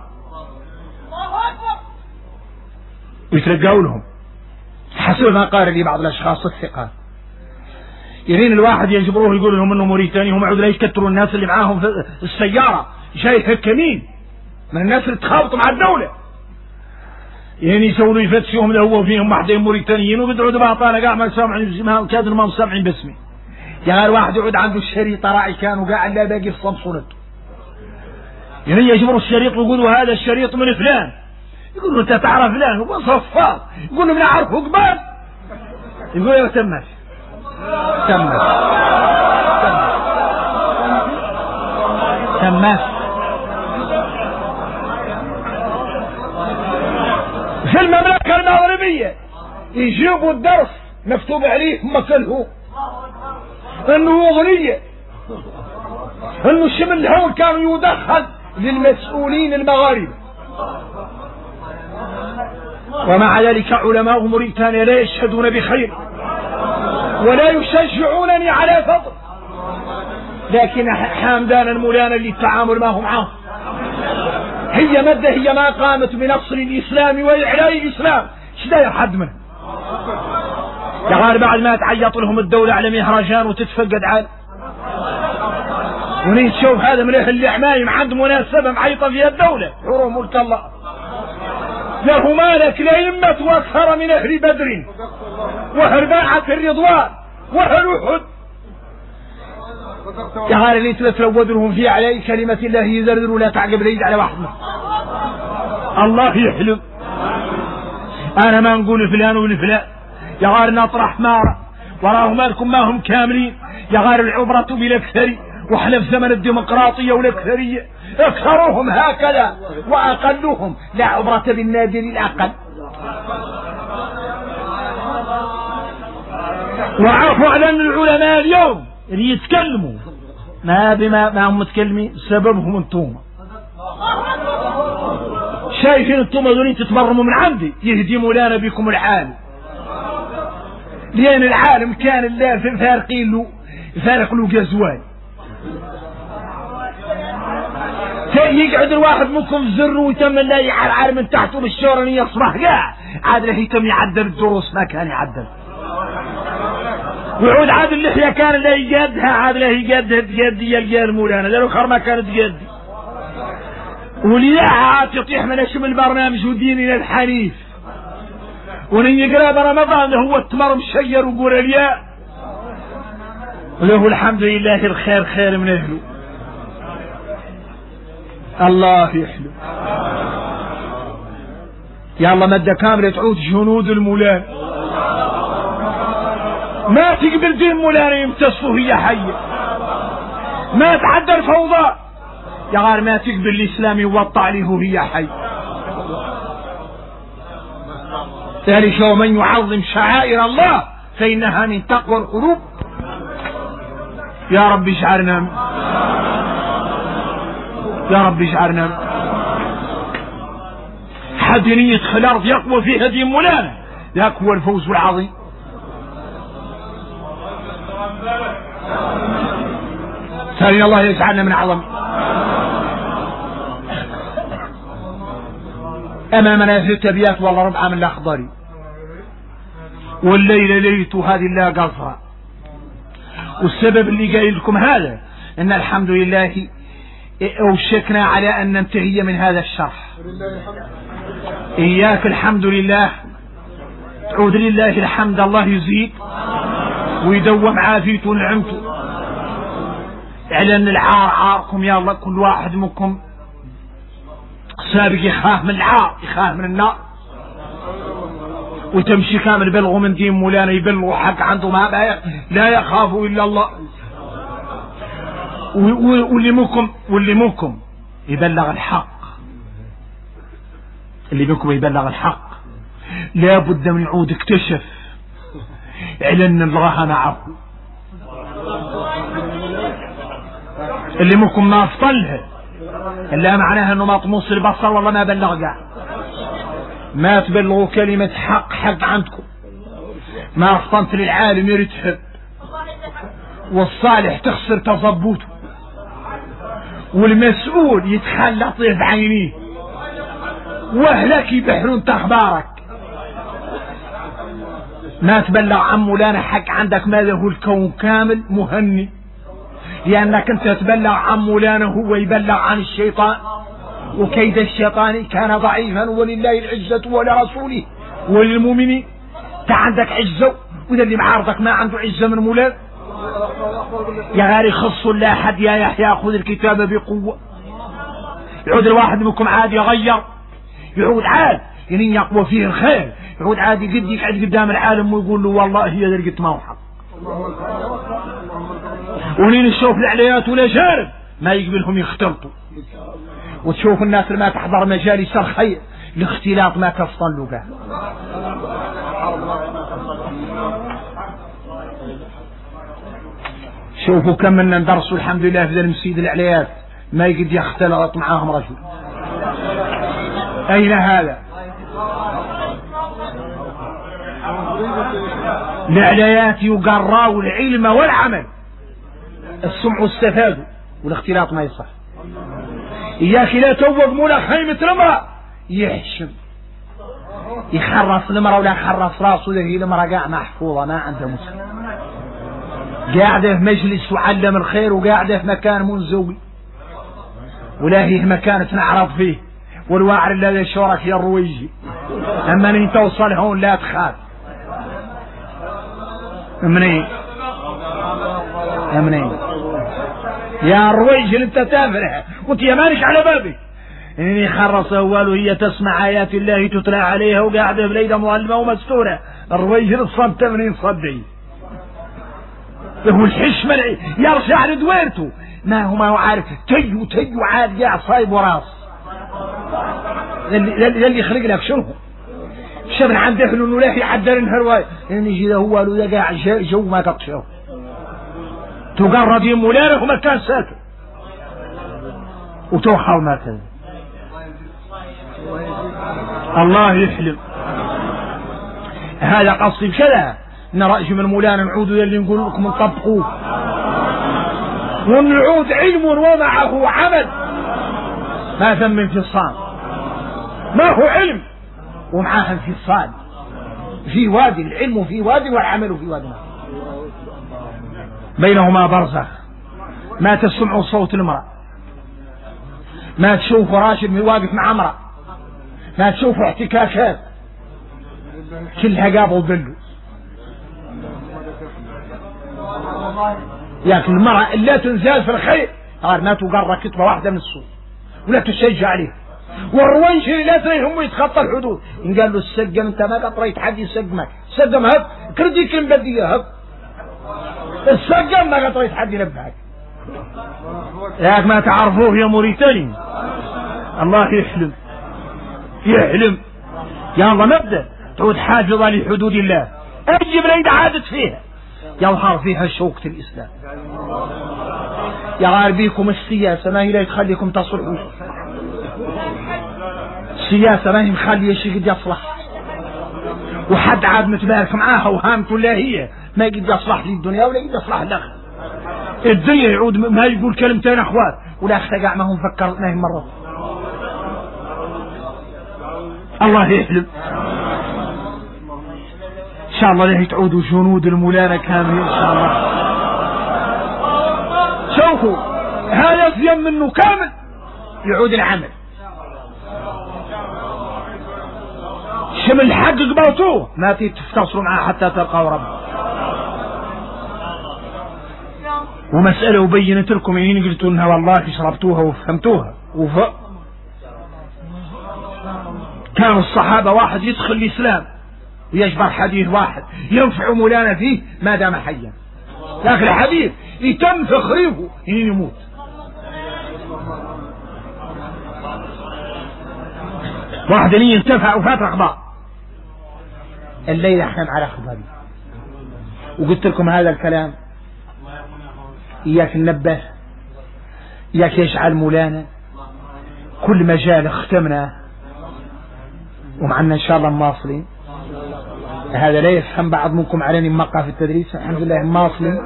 Speaker 1: ويترقوا لهم حسب ما قال لي بعض الأشخاص الثقات. يرين الواحد يجبروه يقول لهم انه موريتاني، هم عود لا يكتروا الناس اللي معاهم في السيارة جاي هكمين من الناس اللي تخابطوا مع الدولة، يعني يسولوا يفتشوهم ده هو فيهم وحدين موريتانيين وبدعوا دباطانة قاع ما سامعين، ما كادوا ما سامعين باسمي. يا غير واحد يعود عنده الشريط راعي كانوا قاع لا باقي في صمصونته، يعني يجبروا الشريط ويقولوا هذا الشريط من فلان، يقولوا انت تعرف فلان هو صفار، يقولوا بنعرفه قبال، يقولوا يا تماش تماش في المملكة المغربية يجيبوا الدرس مكتوب عليه مثله انه اغنية، انه الشمل الهول كان يدخل للمسؤولين المغاربة، ومع ذلك علماء موريتانيا لا يشهدون بخير ولا يشجعونني على فضل، لكن حامدانا مولانا اللي التعامل ما هو معه هي مادة، هي ما قامت بنصر الإسلام وإعلاء الإسلام، ايش داير حد منه؟ يا غالي بعد ما تعيط لهم الدولة على مهرجان وتتفقد عاد ونشوف هذا من اهل العمايم عند مناسبة معيطة فيها الدولة حروم ملك الله له مالك ليمة واكثر من اهل بدر وهرباعة الرضوان واهل احد يا غالي اللي تلودرهم فيه على كلمة الله يزردر ولا تعقب ليد على واحد الله يحلم. انا ما نقول فلان وفلان يا غار نطرح مارة وراهم مالكم ما هم كاملين يا غار العبرة بالاكثر واحنا في زمن الديمقراطية والاكثرية اكثرهم هكذا واقلهم لا عبرة بالنادر الاقل. وعافوا على ان العلماء اليوم اللي يتكلموا ما هم متكلمين سببهم انتم شايفين انتم ذولين تتبرموا من عندي يهدي مولانا بكم العالم لان العالم كان الله فارقين له فارق له جزوان يقعد الواحد منكم في زر ويتم لا يعرعر من تحته بالشورى ان يصبح قاع عاد له يتم يعدل الدروس ما كان يعدل ويعود عاد اللحية كان لا يجدها عاد له يجدها تجدي يلقى المولانا لانه خر ما كانت تجدي ولياها عاد يطيح من اشم البرنامج وديننا الحنيف ونيقرا برمضان هو التمر مشير وقول الياء وله الحمد لله الخير خير من اهله الله يحلو يا الله مدى كاملة تعود جنود المولانا ما تقبل دين مولانا يمتصه هي حية ما تعدى الفوضى يا غار ما تقبل الإسلام يوطع له هي حي ذلك ومن يعظم شعائر الله فإنها من تقوى القلوب. يا رب اجعلنا يا رب اجعلنا حد يدخل الأرض يقوى فيها دين مولانا يقوى الفوز العظيم. سألنا الله يجعلنا من أعظم. أمامنا في التبيات والله ربعة من الأخضر والليلة ليت هذه الله قصرة والسبب اللي قايل لكم هذا إن الحمد لله أوشكنا على أن ننتهي من هذا الشرح. إياك الحمد لله تعود لله الحمد الله يزيد ويدوم عافيته ونعمته على أن العار عاركم يا الله كل واحد منكم سابق يخاف من العار يخاف من النار وتمشي كامل بلغوا من دين مولانا يبلغوا حق عنده ما لا يخافوا إلا الله واللي منكم يبلغ الحق اللي منكم يبلغ الحق لا بد من يعود اكتشف على ان الله معه اللي منكم ما افطلها الا معناها انه ما طموس البصر والله ما بلغ قاع ما تبلغوا كلمة حق عندكم ما افطنت للعالم يرتهب والصالح تخسر تظبوته والمسؤول يتخلى طيف عينيه واهلك يبحرون تخبارك ما تبلغ عن مولانا حق عندك ماذا هو الكون كامل مهني لأنك أنت تبلغ عن مولانا هو يبلغ عن الشيطان وكيد الشيطان كان ضعيفا ولله العزة ولرسوله وللمؤمنين انت عندك عزة وإذا اللي معارضك ما عنده عزة من مولانا يا غالي خص لا أحد يا يحيى خذ الكتاب بقوة يعود الواحد منكم عاد يغير يعود عاد يعني يقوى فيه الخير يعود عاد يقعد قدام العالم ويقول له والله هي ذلك ما هو حق ولين نشوف العليات ولا شارب ما يقبلهم يختلطوا وتشوف الناس اللي ما تحضر مجالس الخير الاختلاط ما تفصل له قاع شوفوا كم منا ندرسوا الحمد لله في ذا المسيد العليات ما يقد يختلط معاهم رجل أين هذا العليات يقروا العلم والعمل السمع والستفاد والاختلاط ما يصح إياك لا توض مولا خيمة المرأة يحشم يخرص المرأة ولا يخرص راسه ذي المرأة قاع محفوظة ما عنده مسلم قاعدة في مجلس وعلم الخير، وقاعدة في مكان منزوي، ولا هي مكان تنعرض فيه، والواعر الذي يشورك يا الرويجي. اما ان توصل هون لا تخاف. منين يا الرويجي انت تافه وانت يمانك على بابك. انني خرص اول هي تسمع ايات الله تتلى عليها وقاعده بليده مظلمه ومستوره. الرويجي الصمت منين صدعي هو الحشمه يرجع لدويرته ما هو عارف تيو عاد قاع صايب وراس اللي يخلق لك شنو شبن عنده انه لا يحضر الهرواي ان يجي له هو له قاع جو ما تقشوا تقرد يمولانه وما كان ساكت وتوحى وما كان. الله يحلم. هذا قصدي بكذا نرأي من مولانا نعود اللي نقول لكم نطبقوه ونعود علم ومعه عمل. ما ثم انفصال، ما هو علم ومعاه انفصال. في وادي العلم وفي وادي والعمل في وادي بينهما برزخ. ما تسمعوا صوت المرأة، ما تشوفوا راشد واقف مع امرأة، ما تشوفوا احتكاكات كلها قابل ظلوا. لكن المرأة اللي تنزال في الخير ما تقرر كتبة واحدة من السوق ولا تشجع عليه. والروانش اللي لا تريهم يتخطى الحدود إن قال له السقم انت ما قطريت حد يسقمك سقم هب كردي كلم بديه هب السقم ما قطريت حد ينبهك. ياك ما تعرفوه يا موريتاني. الله يحلم يا الله نبدأ تعود حافظة لحدود الله. اجي بليد عادت فيها يظهر فيها شوكة الإسلام. يغار بيكم السياسة ما هي لا تخليكم تصلحوا. السياسة ما هي مخلية شيء قد يصلح وحد عاد متبارك معاها وهامته لا هي ما قد يصلح للدنيا ولا قد يصلح لك الدنيا. يعود ما يقول كلمتين اخوات ولا اختقع ما هم فكر ما هي مرة. الله يحلم. ان شاء الله له تعودوا جنود المولانا كامل ان شاء الله. شوفوا هذا زين منه كامل يعود العمل. شمل الحق قبلتوه ما تتصلوا معاه حتى تلقوا ربه. ومسألة وبينت لكم إني قلت انها والله شربتوها وفهمتوها كانوا الصحابة واحد يدخل الإسلام ويجبر حديث واحد ينفع مولانا فيه ما دام حيا، لكن الحديث يتم تخريبه إنه يموت. واحد اللي ينتفع وفات رقباء الليلة احنا على خبري وقلت لكم هذا الكلام إياك ننبه إياك يشعل مولانا كل مجال اختمنا ومعنا إن شاء الله مواصلين. هذا لا يفهم بعض منكم عليني مقع في التدريس الحمد لله مواصلين.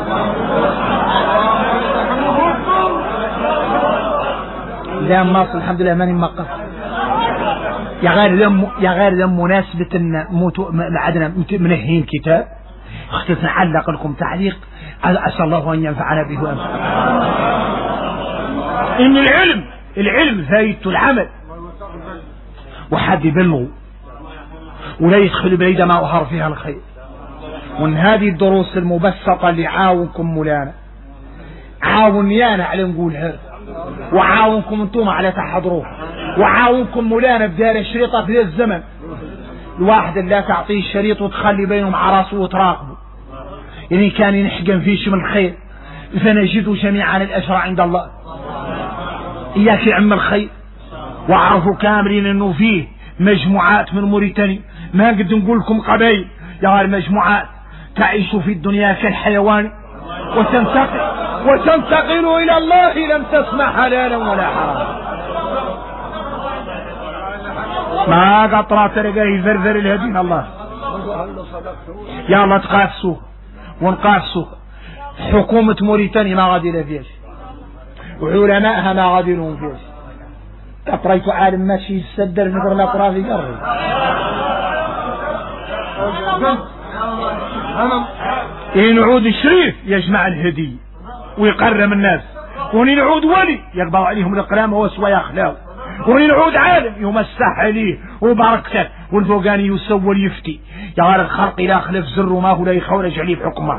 Speaker 1: لا مواصل الحمد لله ماني مقع يا غير ذم مناسبة ان عدنا منهين كتاب اختلف نعلق لكم تعليق أسأل الله أن ينفعنا به وأنفعنا. إن العلم فايدته العمل وحد يبلغ ولا يدخل بليد ما أظهر فيها الخير. وإن هذه الدروس المبسطة اللي عاونكم مولانا عاونيانا على نقولها وعاونكم انتم على تحضروها وعاونكم مولانا بدار شريطة في الزمن الواحد اللي لا تعطيه الشريط وتخلي بينهم عراسه وتراقبه يعني كان ينحقن فيش من الخير فنجدوا جميعا الأجر عند الله. إياك يعم الخير وعرفوا كاملين انه فيه مجموعات من موريتاني ما قد نقول لكم قبائل يا المجموعات تعيش في الدنيا كالحيوان وتنتقل إلى الله لم تسمع حلالا ولا حرام. ما قطرة ترقى يفرفر الهدين الله. يا الله تقاسوه ونقاسوه. حكومة موريتانيا ما غادي لها فيش وعلمائها ما غادي لهم فيش. قطريت عالم ماشي يسدر نقر الأطراف يقرب نعود شريف يجمع الهدي ويقرم الناس، ونعود ولي يقبض عليهم القلامة وسوى يخلاو، ونعود عالم يمسح عليه وبركته، والفوقاني يسول يفتي يا غير الخلق لا خلف زر وما هو لا يخورج عليه بحكمه.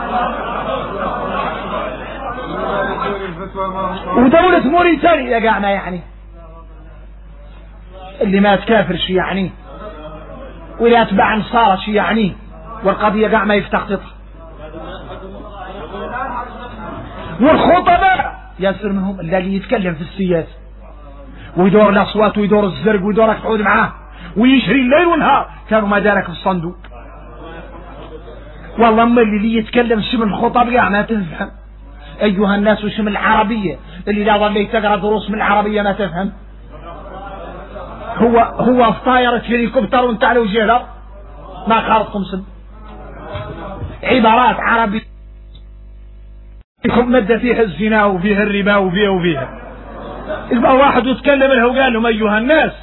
Speaker 1: ودولة موريتانيا يا قاعنا يعني اللي ما تكافر شي يعني، ولا يتبع نصارى شي يعني، والقضية قاع ما يفتقطها. والخطباء ياسر منهم اللي يتكلم في السياسة ويدور الأصوات ويدور الزرق ويدورك تقعد معاه ويشري الليل والنهار كانوا ما دارك في الصندوق. والله اما اللي يتكلم شم الخطب قاع ما تفهم ايها الناس، وشم العربية اللي لا ظل تقرا دروس من العربية ما تفهم. هو في طايرة هليكوبتر وانت على وجهه ما خالطكم سن عبارات عربية مد فيها الزنا وفيها الربا وفيها يبقى واحد يتكلم له وقال لهم ايها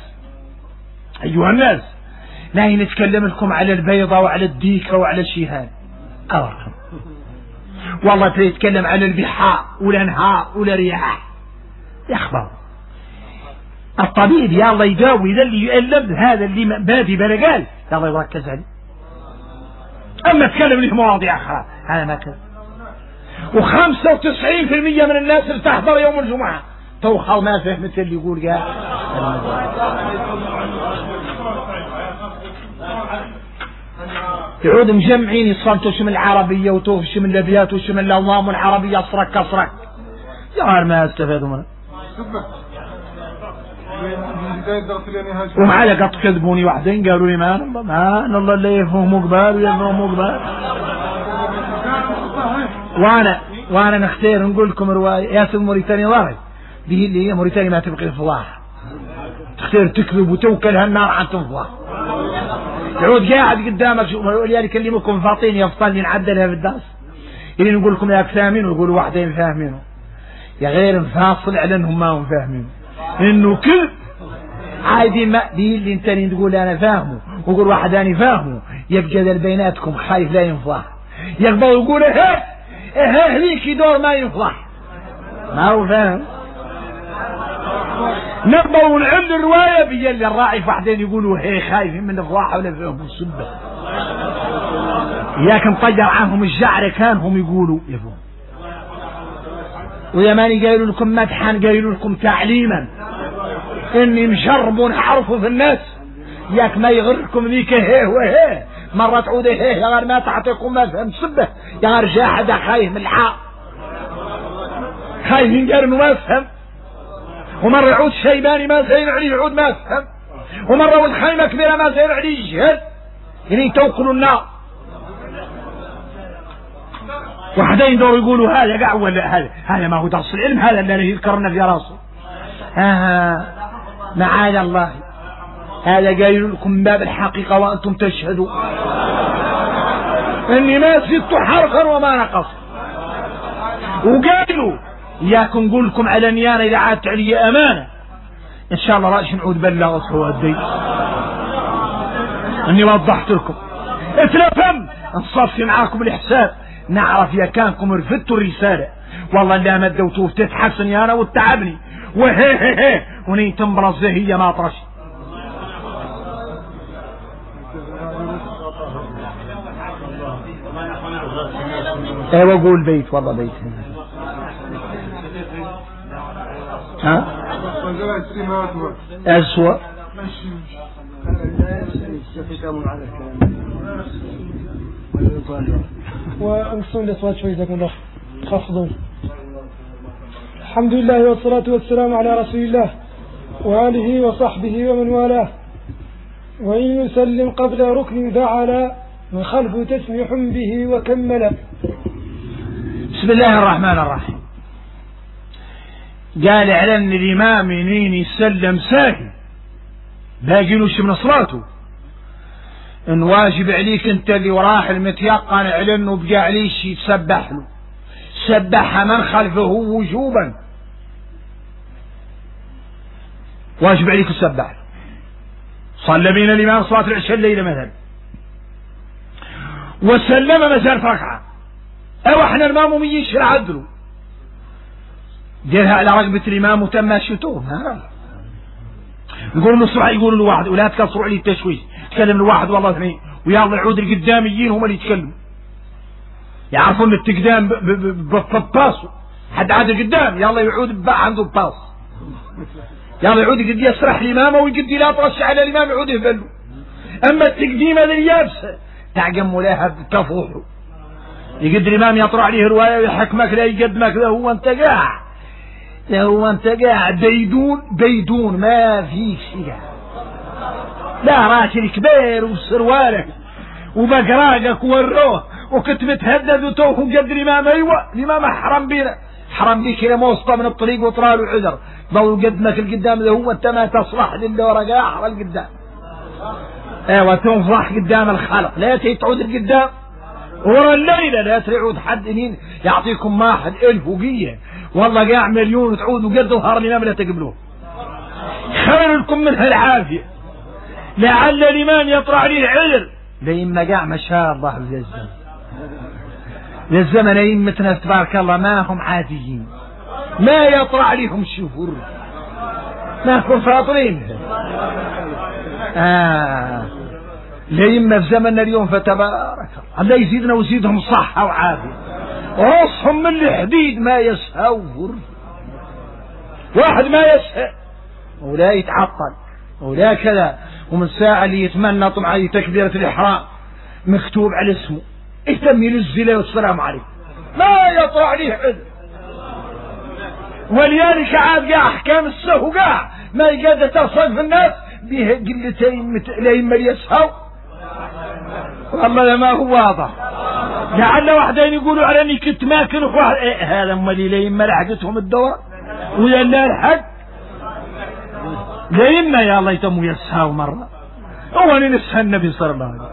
Speaker 1: الناس لا نتكلم لكم على البيضة وعلى الديكة وعلى الشيهان أوركم، والله تتكلم على البحار والانهار والرياح يخبر الطبيب يا الله يداوي ذا اللي يقلب هذا اللي بادي بلا قال يا الله يركز عليه. اما تكلم له مواضيع اخرى هذا ما كذا. و95% من الناس اللي تحضر يوم الجمعة توخى ما فهمت اللي يقول قال يعود مجمعين يصلتوا شمل العربية وتوف شمل الابيات وشمل الأنظام العربية أصرك يا غير ما استفادوا منه. ومعايا قد كذبوني واحدين قالوا لي ما الله اللي يفهموا قبال ويفهموا قبال. وانا نختار نقول لكم رواية ياسر موريتانيا ضاري دي اللي هي موريتانيا ما تبقي الفضاح، تختار تكذب وتوكل هالنار عن تنفضح. يعود قاعد قدامك اللي يكلمكم فاطين يفطن نعدلها في الدرس اللي نقول لكم ياك فاهمين ويقولوا واحدين فاهمينه يا غير مفاصل على انهم ما هم فاهمين انه كذب عادي. ما دي اللي انت تقول انا فاهمه ويقول واحد اني فاهمه يبقى ذا بيناتكم خايف لا ينفضح، يقبل يقول ايه ليك يدور ما ينفضح ما هو فاهم. نقبل ونعمل الرواية بيا اللي الراعي واحدين يقولوا خايفين من الفضاحة ولا فيهم السبة ياك نطير عنهم الجعر كانهم يقولوا يفهم. ويا ماني قايلوا لكم مدحا قايلوا لكم تعليما اني مشرب ونحرفوا في الناس ياك ما يغركم ذيك وهيه مرة تعود يا غير ما تعطيكم ما فهم سبه يا غير جاحد خايف من الحاء خايف من قرن ما فهم. ومرة يعود شيباني ما سير عليه يعود ما فهم، ومرة والخيمة كبيرة ما سير عليه يجهل يعني توكلوا النار. وحدين دور يقولوا هذا قاع ولا هذا ما هو درس العلم هذا اللي يذكرنا في راسه معاذ الله هذا قايل لكم من باب الحقيقة وأنتم تشهدوا إني ما زدت حرفا وما نقص. وقالوا إياكم نقول لكم على نيانا إذا عادت علي أمانة إن شاء الله رأيش نعود بلغ الدين إني وضحت لكم اتلفم نصفي معاكم الحساب نعرف يا كانكم رفدتوا الرسالة والله لا مدوتوا تتحسن يا أنا وتعبني وهي ونين تنبرز هي ما طرش. ايوه قول بيت والله بيت ها أسوأ
Speaker 2: وانقصون الأصوات شوي إذا كنتم خفضون. الحمد لله والصلاة والسلام على رسول الله وآله وصحبه ومن والاه. وإن يسلم قبل ركن فعل من خلف تسمح به وكمل.
Speaker 1: بسم الله الرحمن الرحيم. قال اعلن الإمام منين يسلم ساهي باقينوش من صلاته ان واجب عليك انت اللي وراح المتيقن اعلن وبقى عليش يتسبح له سبح من خلفه وجوبا واجب عليك تسبح له. صلى بين الإمام صلاة العشاء الليلة مثلا وسلم مسار ركعة او احنا الماموميين شو عدلوا ديرها على رقبة الامام وتم ماشيتوه. يقولوا له يقولوا له واحد ولا تكسروا عليه التشويش، تكلم الواحد والله اثنين ويلا العود القداميين هم اللي يتكلموا، يعرفون التقدام بباسو حد عاد القدام يلا يعود عنده باص، يلا يعود يقد يسرح الامامه ويقد لا ترشح على الامام يعود يهبله. اما التقديم هذا اليابسه تعقم ولاها تفوحه، يقد الامام يطرح عليه روايه ويحكمك لا يقدمك له هو انت قاع، هو انت قاع بيدون ما في شيء، لا راشد كبير وسروالك وبقراقك وروه وكنت متهدد وتوه قد الامام. ايوه الامام حرم بينا، حرم بيك الى موسطى من الطريق وطراله عذر ضو قدمك القدام ذا هو انت ما تصلح للورقه احرى القدام. ايوه تنصح قدام الخلق لا تعود القدام ورا الليله لا تعود حد انين يعطيكم واحد 1000 وقيه والله قاع مليون وتعود وقد ظهر الامام لا تقبلوه. خير لكم منها العافيه لعل الامام يطرح عليه عذر لما قاع ما شاء الله للزمن أئمتنا تبارك الله ما هم عاديين، ما يطرح عليهم شفر ما هم فاطرين. الأئمة في زمننا اليوم فتبارك الله يزيدنا ويزيدهم صحة وعافية، رصهم من الحديد ما يسهور واحد ما يسهى ولا يتعطل ولا كذا. ومن ساعة اللي يتمنى طمعا تكبيرة الإحرام مكتوب على اسمه اهتم ينزله والسلام عليكم ما يطرح عليه عذر. ولذلك عاد قاع احكام السهو قاع ما يقدر تصرف الناس به قلتين لهم يسهو والله ما هو واضح. لعل واحدين يقولوا على اني كنت ماكن وواحد هذا امالي لما لحقتهم الدواء ولا لا الحق لما يا الله يتموا يسهو مرة هو نسهى النبي صلى الله عليه وسلم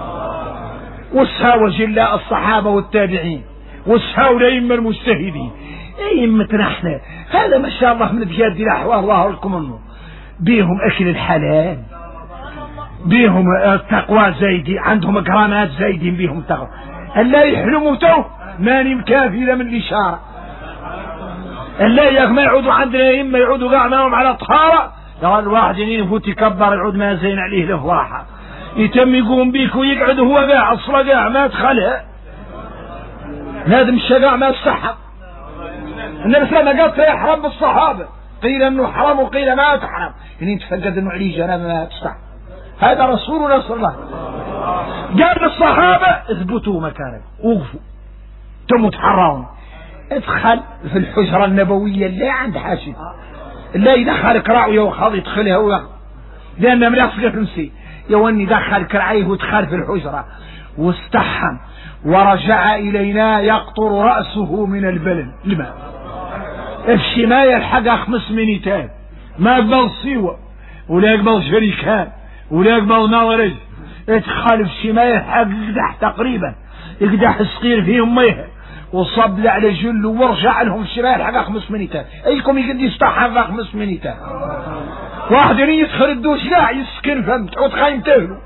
Speaker 1: وسهاو جلاء الصحابة والتابعين وسهاو الأئمة المجتهدين. أئمتنا احنا هذا ما شاء الله من بجد الأحوال الله لكم انه بيهم أكل الحلال بيهم التقوى زايدين عندهم كرامات زايدين بيهم تقوى ألا يحلموا توه ما نمكافي من الإشارة ألا ما يعودوا عندنا أئمة يعودوا قاع معهم على طهارة قال الواحد يفوت يكبر يعود ما زين عليه له راحة يتم يقوم بيك ويقعد هو قاع اصلا قاع ما دخلها نادم الشقاع ما استحق. النبي صلى الله عليه وسلم قال يحرم بالصحابه قيل انه حرام وقيل ما تحرم يعني تفقد انه عليه جنابه ما تستحق. هذا رسولنا صلى الله عليه وسلم قال للصحابه اثبتوا مكانك وقفوا تم تحرون ادخل في الحجره النبويه اللي عند حاشد لا يدخل كراعيه وخاض يدخلها وياخذ لان ملاصقه تنسي يوني دخل كرعيه ودخل في الحجرة واستحم ورجع إلينا يقطر رأسه من البلل الماء افشي ما يلحق 5 منيتان ما يقبل سيوة ولا يقبل شريكان ولا يقبل نورج ادخل في ما يلحق يقدح تقريبا يقدح الصغير فيهم ميه وصب على جل ورجع لهم في ما يلحق 5 منيتان ايكم يقد يستحم في 5 منيتان واحد يدخل الدوش لا يسكن فهمت تعود خايمته له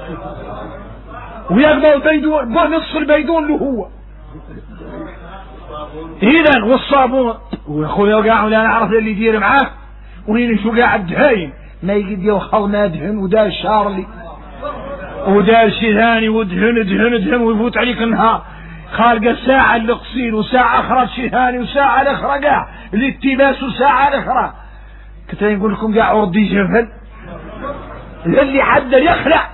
Speaker 1: ويقبل البيدون نصف البيدون له هو اذا والصابون واخويا قاع ولا نعرف اللي يدير معاه وين شو قاعد هاين ما يقد يوخل ما دهن ودار شارلي ودار شي ثاني ودهن ويفوت عليك النهار خالق الساعة اللي قصير وساعة اخرى شي ثاني وساعة الاخرى قاع الاتباس وساعة الاخرى كنت نقول لكم قاع عرضي جفل اللي حد يخلع.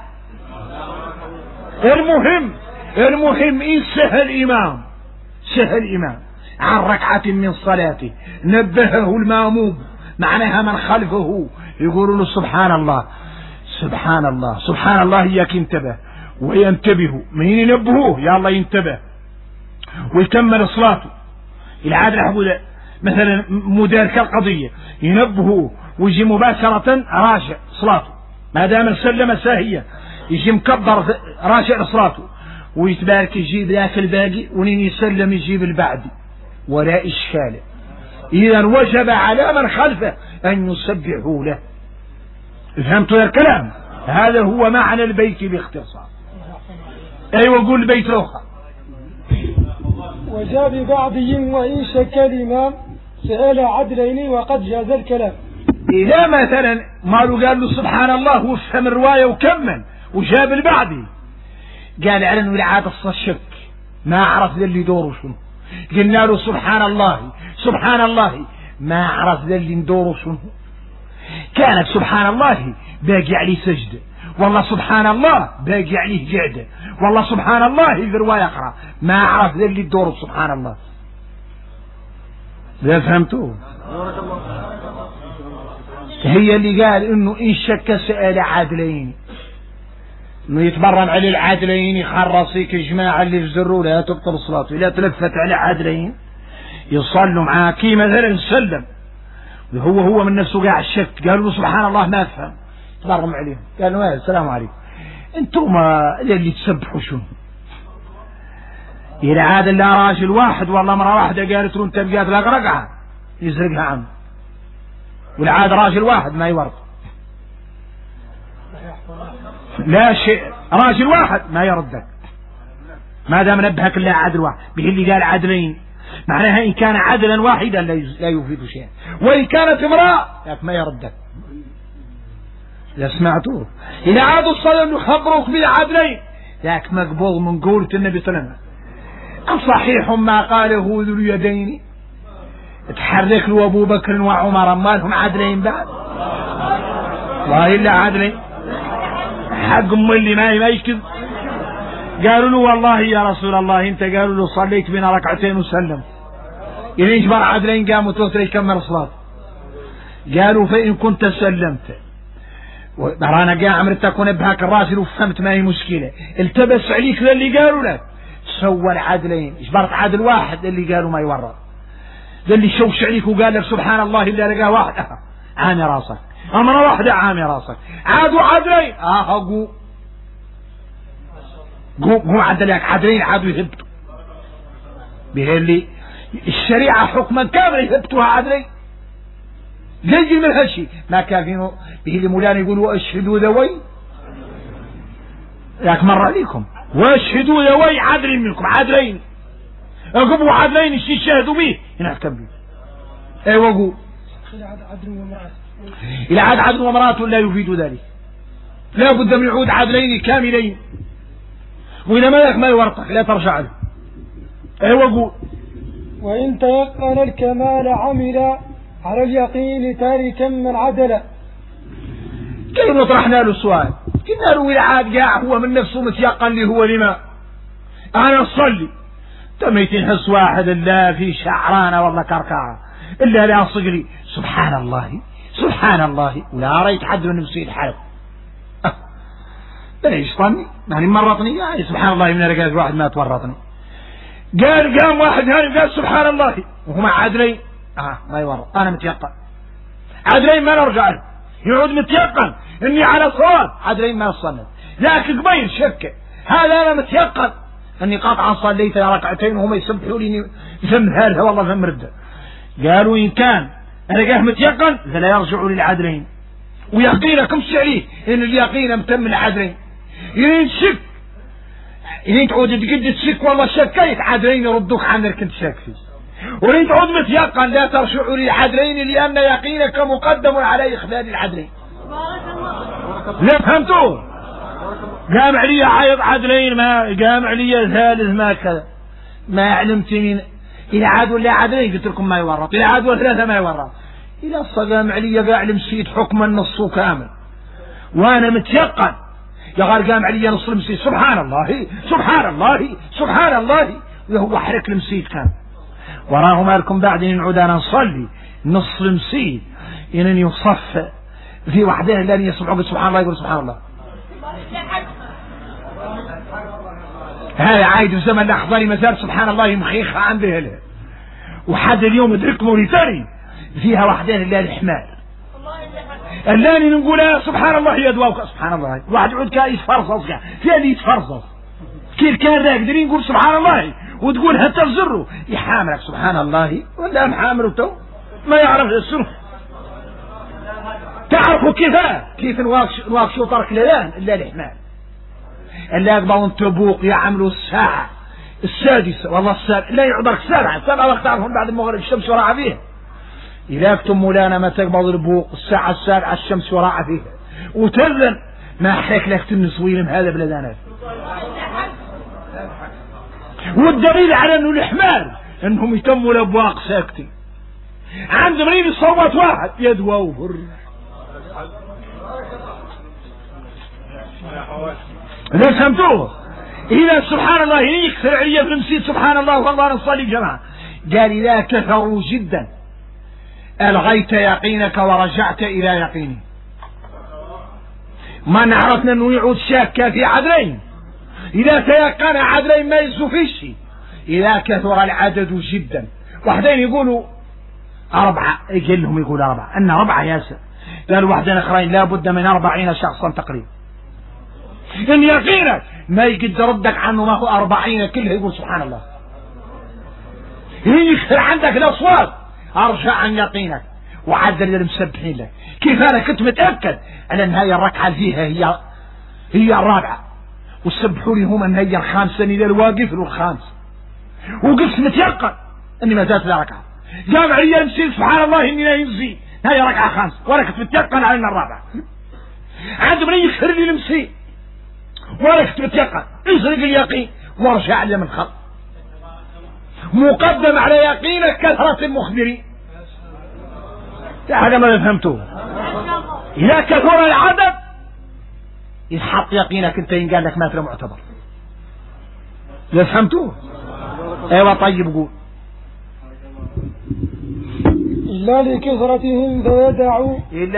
Speaker 1: المهم إن سهل إمام عن ركعة من صلاته نبهه الماموم معناها من خلفه يقولوا له سبحان الله إياك انتبه وينتبه من ينبهوه يا الله ينتبه ويكمل صلاته. العادة حبوله مثلا مدارك القضية ينبهوه ويجي مباشرة راجع صلاته ما دام سلم ساهية يجي مكبر راجع صلاته ويتبارك يجيب ذاك الباقي ونين يسلم يجيب البعدي ولا إشكال. إذا وجب على من خلفه أن يسبحوا له. فهمتوا يا الكلام؟ هذا هو معنى البيت باختصار. أيوة قول البيت روخة
Speaker 2: وجاء ببعضهم وإن شك الإمام سأل عدلين وقد جاز الكلام.
Speaker 1: إذا مثلا مالو قال له سبحان الله وفهم الرواية وكمل وجاب البعضي قال على انه العادة الشك ما عرف ذا اللي دوره شنو. قلنا له سبحان الله سبحان الله ما عرف ذا اللي ندوره شنو. كانت سبحان الله باقي عليه سجده، والله سبحان الله باقي عليه قعده، والله سبحان الله في رواية أخرى ما عرف ذا اللي دوره سبحان الله. لا فهمتوه؟ هي اللي قال انه ان شك سأل عادلين، انه يتبرم على العادلين يخرصيك الجماعة اللي يجزروا لها تبطل صلاته. اذا تلفت على عادلين يصلوا معاه كي مثلا سلم هو من نفسه قاعد الشك، قالوا له سبحان الله ما فهم، تبرم عليهم قالوا ايه السلام عليكم انتم اللي تسبحوا شنو. إذا عاد لا راجل واحد والله مرة واحدة قالت له انت بقيت لك رقعة يزرقها عنه، والعاد راجل واحد ما يورط، لا شيء راجل واحد ما يردك ما دام نبهك الا عدل واحد. به اللي قال عدلين معناها ان كان عدلا واحدا لا يفيد شيئا، وان كانت امرأة ما يردك. لا سمعتوه؟ إذا عادوا الصلاة يخبروك بالعدلين ذاك مقبول من قولة النبي صلى الله عليه وسلم. صحيح ما قاله ذو اليدين تحرك له أبو بكر وعمر ما لهم عدلين بعد والله إلا عدلين حق اللي ما يشكذ. قالوا له والله يا رسول الله انت قالوا له صليت بنا ركعتين وسلم، إذا اجبر عدلين قاموا توتر يكمل الصلاة. قالوا فإن كنت سلمت برانا قاع عمرتك ونبهاك الراسل وفهمت ما هي مشكلة التبس عليك للي قالوا لك سوى العدلين اجبرت عدل واحد اللي قالوا ما يورط. ذا اللي شوش عليك وقال لك سبحان الله إلا لقاه واحد عامي راسك، أمر واحدة عامي راسك. عادوا عدلين قو عدلك عدلين عادوا يهبطوا به اللي الشريعة حكما كامل يهبطوها عدلين يجي من هالشيء ما كافينه به اللي مولانا يقولوا اشهدوا ذوي لك مر عليكم واشهدوا ذوي عدل منكم عدلين اقبوا عدلين يشهدوا به ينحكم به. ايوه قول إلى عاد عدل ومرأة لا يفيد ذلك، لا بد من يعود عدلين كاملين، وإذا مالك ما يورطك لا ترجع له. ايوه قول
Speaker 2: وإن تيقن الكمال عمل على اليقين تاركا من عدل.
Speaker 1: كيف طرحنا له السؤال قلنا له إلى عاد قاع هو من نفسه متيقن لي هو لما أنا أصلي تميت يحس واحد إلا في شعرانة والله كركعة إلا لا صقري سبحان الله سبحان الله ولا رأيت حد من نفسه الحلف بلا يشطني يعني مرطني يعني سبحان الله من رجال واحد ما تورطني. قام واحد هاني قال سبحان الله وهم عدلين ما يورط أنا متيقن عدلين ما نرجع له يعود متيقن إني على صواب عدلين ما صلت لكن قبيل شك هذا أنا متيقن أني قطعا صليت ركعتين وهم يسبحوا لي ذم هذا والله ذم رده. قالوا إن كان أنا قاه متيقن فلا يرجعوا للعدلين ويقينكم عليه إن اليقين متم العدلين. إذا شك إذا تعود تقد تشك والله شكيت عدلين يردوك عنك كنت شاك فيه، وإن تعود متيقن لا ترجعوا للعدلين لأن يقينك مقدم على إخلال العدلين. لا فهمتوه؟ قام علي عيض عدلين ما قام علي ثالث ما كذا ما علمت من إذا عادوا لا عدلين قلت لكم ما يورط، إذا عادوا ثلاثة ما يورط. إذا قام علي قاعد مسيت حكم النص كامل وأنا متيقن يا غار قام علي نص المسيت سبحان الله سبحان الله سبحان الله وهو حرك المسيت كان وراه مالكم بعدين نعود أنا نصلي نص المسيت إنني يصف في وحدين لأن يسمعوا سبحان الله يقول سبحان الله. هذا عايد في زمن الأحضاري مازال سبحان الله مخيخة عنده هلا وحد اليوم ادرك موريتاني فيها وحدين الله الحمار اللاني نقول سبحان الله يدواوك سبحان الله واحد يعود كان يتفرصص فيها اللي يتفرصص كيف كان ذا قدرين يقول سبحان الله وتقول هتا الزر يحاملك سبحان الله ولا محامل تو ما يعرف السر. تعرفوا كيف نواقشوا طرق لله إلا الحمار اللي يقبضون تبوق يعملوا الساعة السادسة والله لا يعبرك السابعة وقت تعرفون بعد المغرب الشمس وراعة فيها. إذا كنتم مولانا ما تقبض البوق الساعة السابعة الشمس وراعة فيها وتذن ما حيك لك تنسويلم هذا بلدانات. والدليل على انه الحمار انهم يتموا الابواق ساكتين عند مريض الصوت واحد يدوى وفر. اذا فهمتوه اذا سبحان الله يكثر عليا في المسجد سبحان الله والله نصلي جماعة. قال اذا كثروا جدا الغيت يقينك ورجعت الى يقيني. ما نعرفنا انه يعود شاكا في عدلين. اذا تيقن عدلين ما يزفيش. اذا كثر العدد جدا واحدين يقولوا 4 يجي لهم يقول 4 ان 4 ياسر. قالوا واحدين اخرين لا بد من 40 شخصا تقريبا. ان يقينك ما يقدر ردك عنه ما هو 40 كلها يقول سبحان الله. يكثر عندك الاصوات ارجع عن يقينك وعدل المسبحين لك. كيف انا كنت متاكد على نهايه الركعه فيها هي الرابعه وسبحوا لي هم النهايه الخامسه الى الواقف والخامس وقفت متيقن اني ما زالت ركعه. جامع لي يمشي سبحان الله اني لا يمشي هاي ركعه خامسه وانا كنت متيقن على ان الرابعه. عند من يكثر لي المسي وانا كنت متيقن ازرق اليقين وارجع لي من خلق. مقدم على يقينك كثرة المخبرين. هذا ما فهمتوه. إذا كثر العدد يحط يقينك انت إن قال لك ما ترى معتبر. إذا فهمتوه. ايوه طيب قول.
Speaker 2: إلا لكثرتهم فيدعوا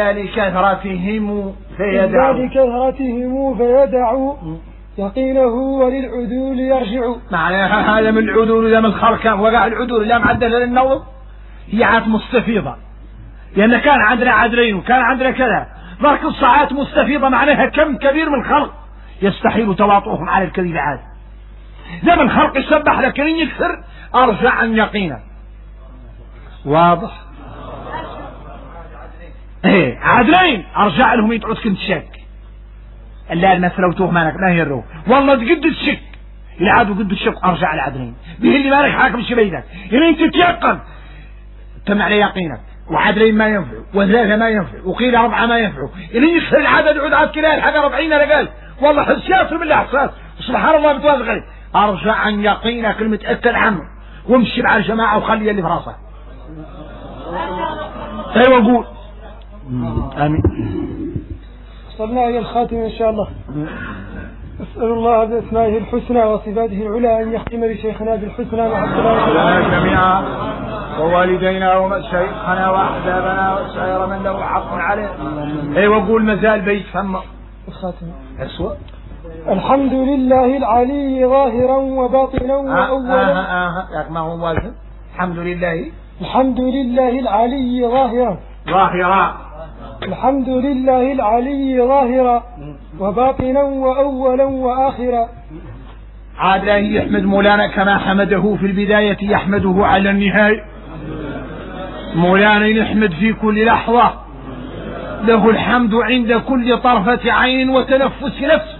Speaker 2: يقينه وللعدول يرجع.
Speaker 1: معناها هذا من العدول إذا من الخركان وقع العدول لا معدل للنوم هي عاد مستفيضة. لأن كان عندنا عدلين وكان عندنا كذا ذلك الصعات مستفيضة معناها كم كبير من الخلق يستحيل تواطؤهم على الكذب عاد. إذا من الخلق يسبح لكن يكثر أرجع عن يقينه. واضح؟ ايه عدلين أرجع لهم يتعود كنت شك لا المثل لو توه مالك ما يروا والله تقد الشك العادوا قد الشك ارجع العدلين به اللي مالك حاكم شبيدك يعني انت تيقن تم على يقينك وعدلين ما ينفع وثلاثة ما ينفع وقيل 4 ما ينفعوا اللي يكثر العدد يعود عاد كلاه الحاجة 40 رجال والله حسيات من الاحساس سبحان الله متوازن غير ارجع عن يقينك المتأكد عنه وامشي مع الجماعة وخلي اللي في راسك. ايوه قول. امين.
Speaker 2: وصلنا إلى الخاتم إن شاء الله. أسأل الله بأسمائه الحسنى وصفاته العلى أن يختم لشيخنا بالحسنى مع السلامة
Speaker 1: جميعا ووالدينا ومشايخنا وأحبابنا وسائر من له حق عليه. أيوة قول مازال بيت فم
Speaker 2: الخاتم.
Speaker 1: أسوأ.
Speaker 2: الحمد لله العلي ظاهرا وباطنا وأولا.
Speaker 1: ما هو واجب. الحمد لله العلي ظاهرا.
Speaker 2: الحمد لله العلي ظاهرا وباطنا وأولا وآخرا.
Speaker 1: عاد لا يحمد مولانا كما حمده في البداية يحمده على النهاية. مولانا يحمد في كل لحظة له الحمد عند كل طرفة عين وتنفس نفس.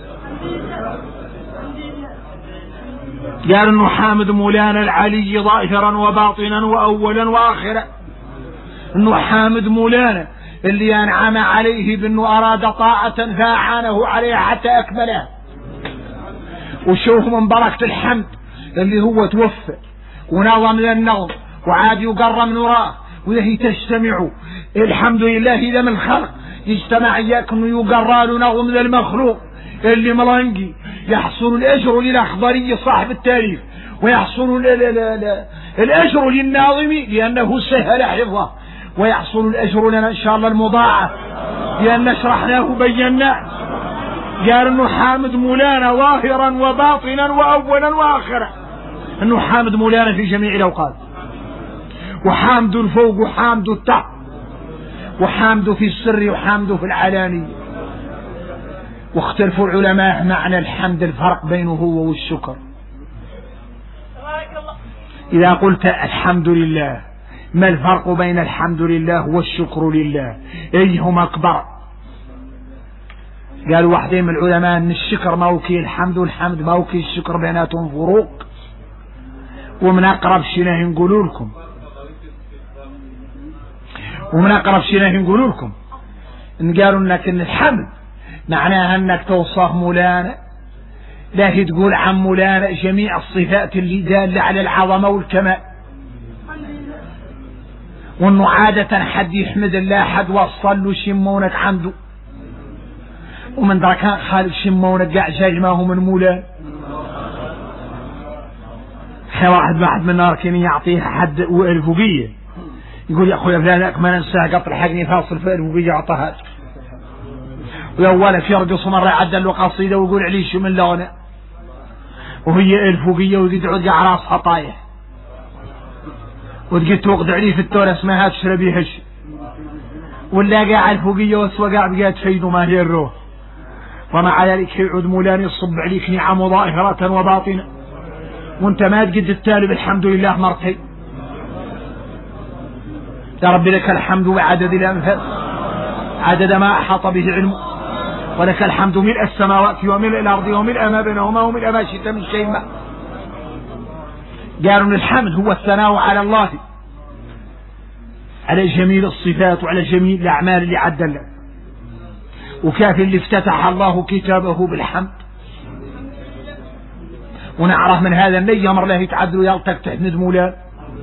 Speaker 1: قال انه حامد مولانا العلي ظاهرا وباطنا وأولا وآخرا. انه حامد مولانا اللي أنعم عليه بأنه أراد طاعة فأعانه عليها حتى أكملها. وشوف من بركة الحمد اللي هو توفى ونظم للنظم وعاد يقر من وراه وهي تجتمع. الحمد لله إذا من خلق يجتمع إياك أنه يقر له نظم للمخلوق اللي ملنقي يحصل الأجر للأخضري صاحب التاريخ ويحصل الأجر للناظم لأنه سهل حفظه ويحصل الأجر لنا إن شاء الله المضاعف لأن شرحناه وبيناه. قال إنه حامد مولانا ظاهرا وباطنا وأولا وآخرا. إنه حامد مولانا في جميع الأوقات وحامد الفوق وحامد التحت وحامد في السر وحامد في العلانية. واختلفوا العلماء معنى الحمد الفرق بينه هو والشكر. إذا قلت الحمد لله ما الفرق بين الحمد لله والشكر لله؟ أيهما أكبر؟ قالوا واحدين من العلماء أن الشكر ما هو كي الحمد والحمد ما هو كي الشكر بيناتهم فروق. ومن أقرب شيء نقول لكم إن قالوا إنك إن الحمد معناها إنك توصف مولانا، لا تقول عن مولانا جميع الصفات اللي دالة على العظمة والكمال، وإنه عادة حد يحمد الله حد وصل له شمونك عنده، ومن دركان خالق شمونك قاع جاج ما هو من مولانا. واحد من النار كان يعطيه حد الفوقية يقول يا أخويا فلانك ما ننساه قطر حقني فاصل في الفوقية أعطاها، وأولا يرقص مرة يعدل له قصيدة ويقول عليه شو من لونه، وهي الفوقية ويقعد قاع راسها طايح، وتجي توقد عليه في التورة اسمها تشرب يهش، ولا قاع الفوقية وسوى قاع بقى تفيد ما هي الروح. ومع ذلك يعود مولان يصب عليك نعم ظاهرة وباطنة، وانت ما تقد التالي بالحمد لله مرتين. يا رب لك الحمد بعدد الأنفاس عدد ما أحاط به علمه، ولك الحمد ملء السماوات وملء الأرض وملء ما بينهما وملء ما شئت من شيء ما. قالوا ان الحمد هو الثناء على الله على جميل الصفات وعلى جميل الأعمال اللي عدل له، وكافي اللي افتتح الله كتابه بالحمد. ونعرف من هذا ان يمر له يتعدل يلتك تحمد مولا،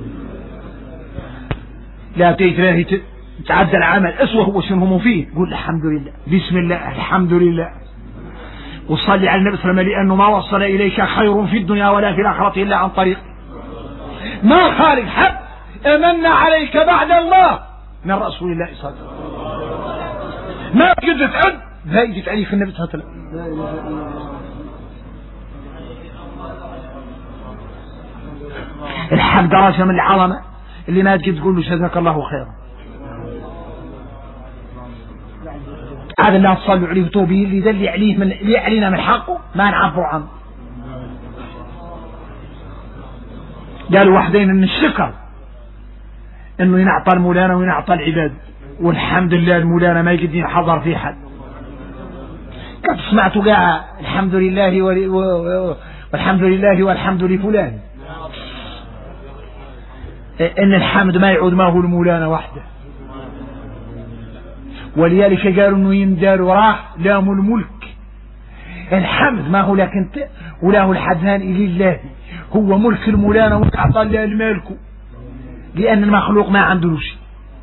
Speaker 1: لا تيت تعدل عمل اسوه هو شنو فيه، قول الحمد لله بسم الله الحمد لله، وصلي على النبي صلى الله عليه وسلم، لأنه ما وصل إليك خير في الدنيا ولا في الآخرة إلا عن طريق ما خالق حد أمن عليك بعد الله من رسول الله صلى الله عليه وسلم، ما قدرت عد زايدت عليك النبي صلى الله عليه وسلم. الحق درجة من العظمة اللي ما تقدر تقول له جزاك الله خيرا. هذا اللي تصلوا عليه وتوبيه اللي دل عليه من اللي علينا من حقه ما نعبر عنه. قالوا وحدين ان الشكر انه ينعطى المولانا وينعطى العباد، والحمد لله المولانا ما يقدر يحضر في حد. قد سمعتوا قاع الحمد لله والحمد لله والحمد لفلان، ان الحمد ما يعود ما هو المولانا وحده، ولذلك قالوا انه يندار وراه لام الملك. الحمد ما هو لك انت ولا هو الحدثان لله، هو ملك المولانا وتعطى له الملك، لان المخلوق ما عنده شيء.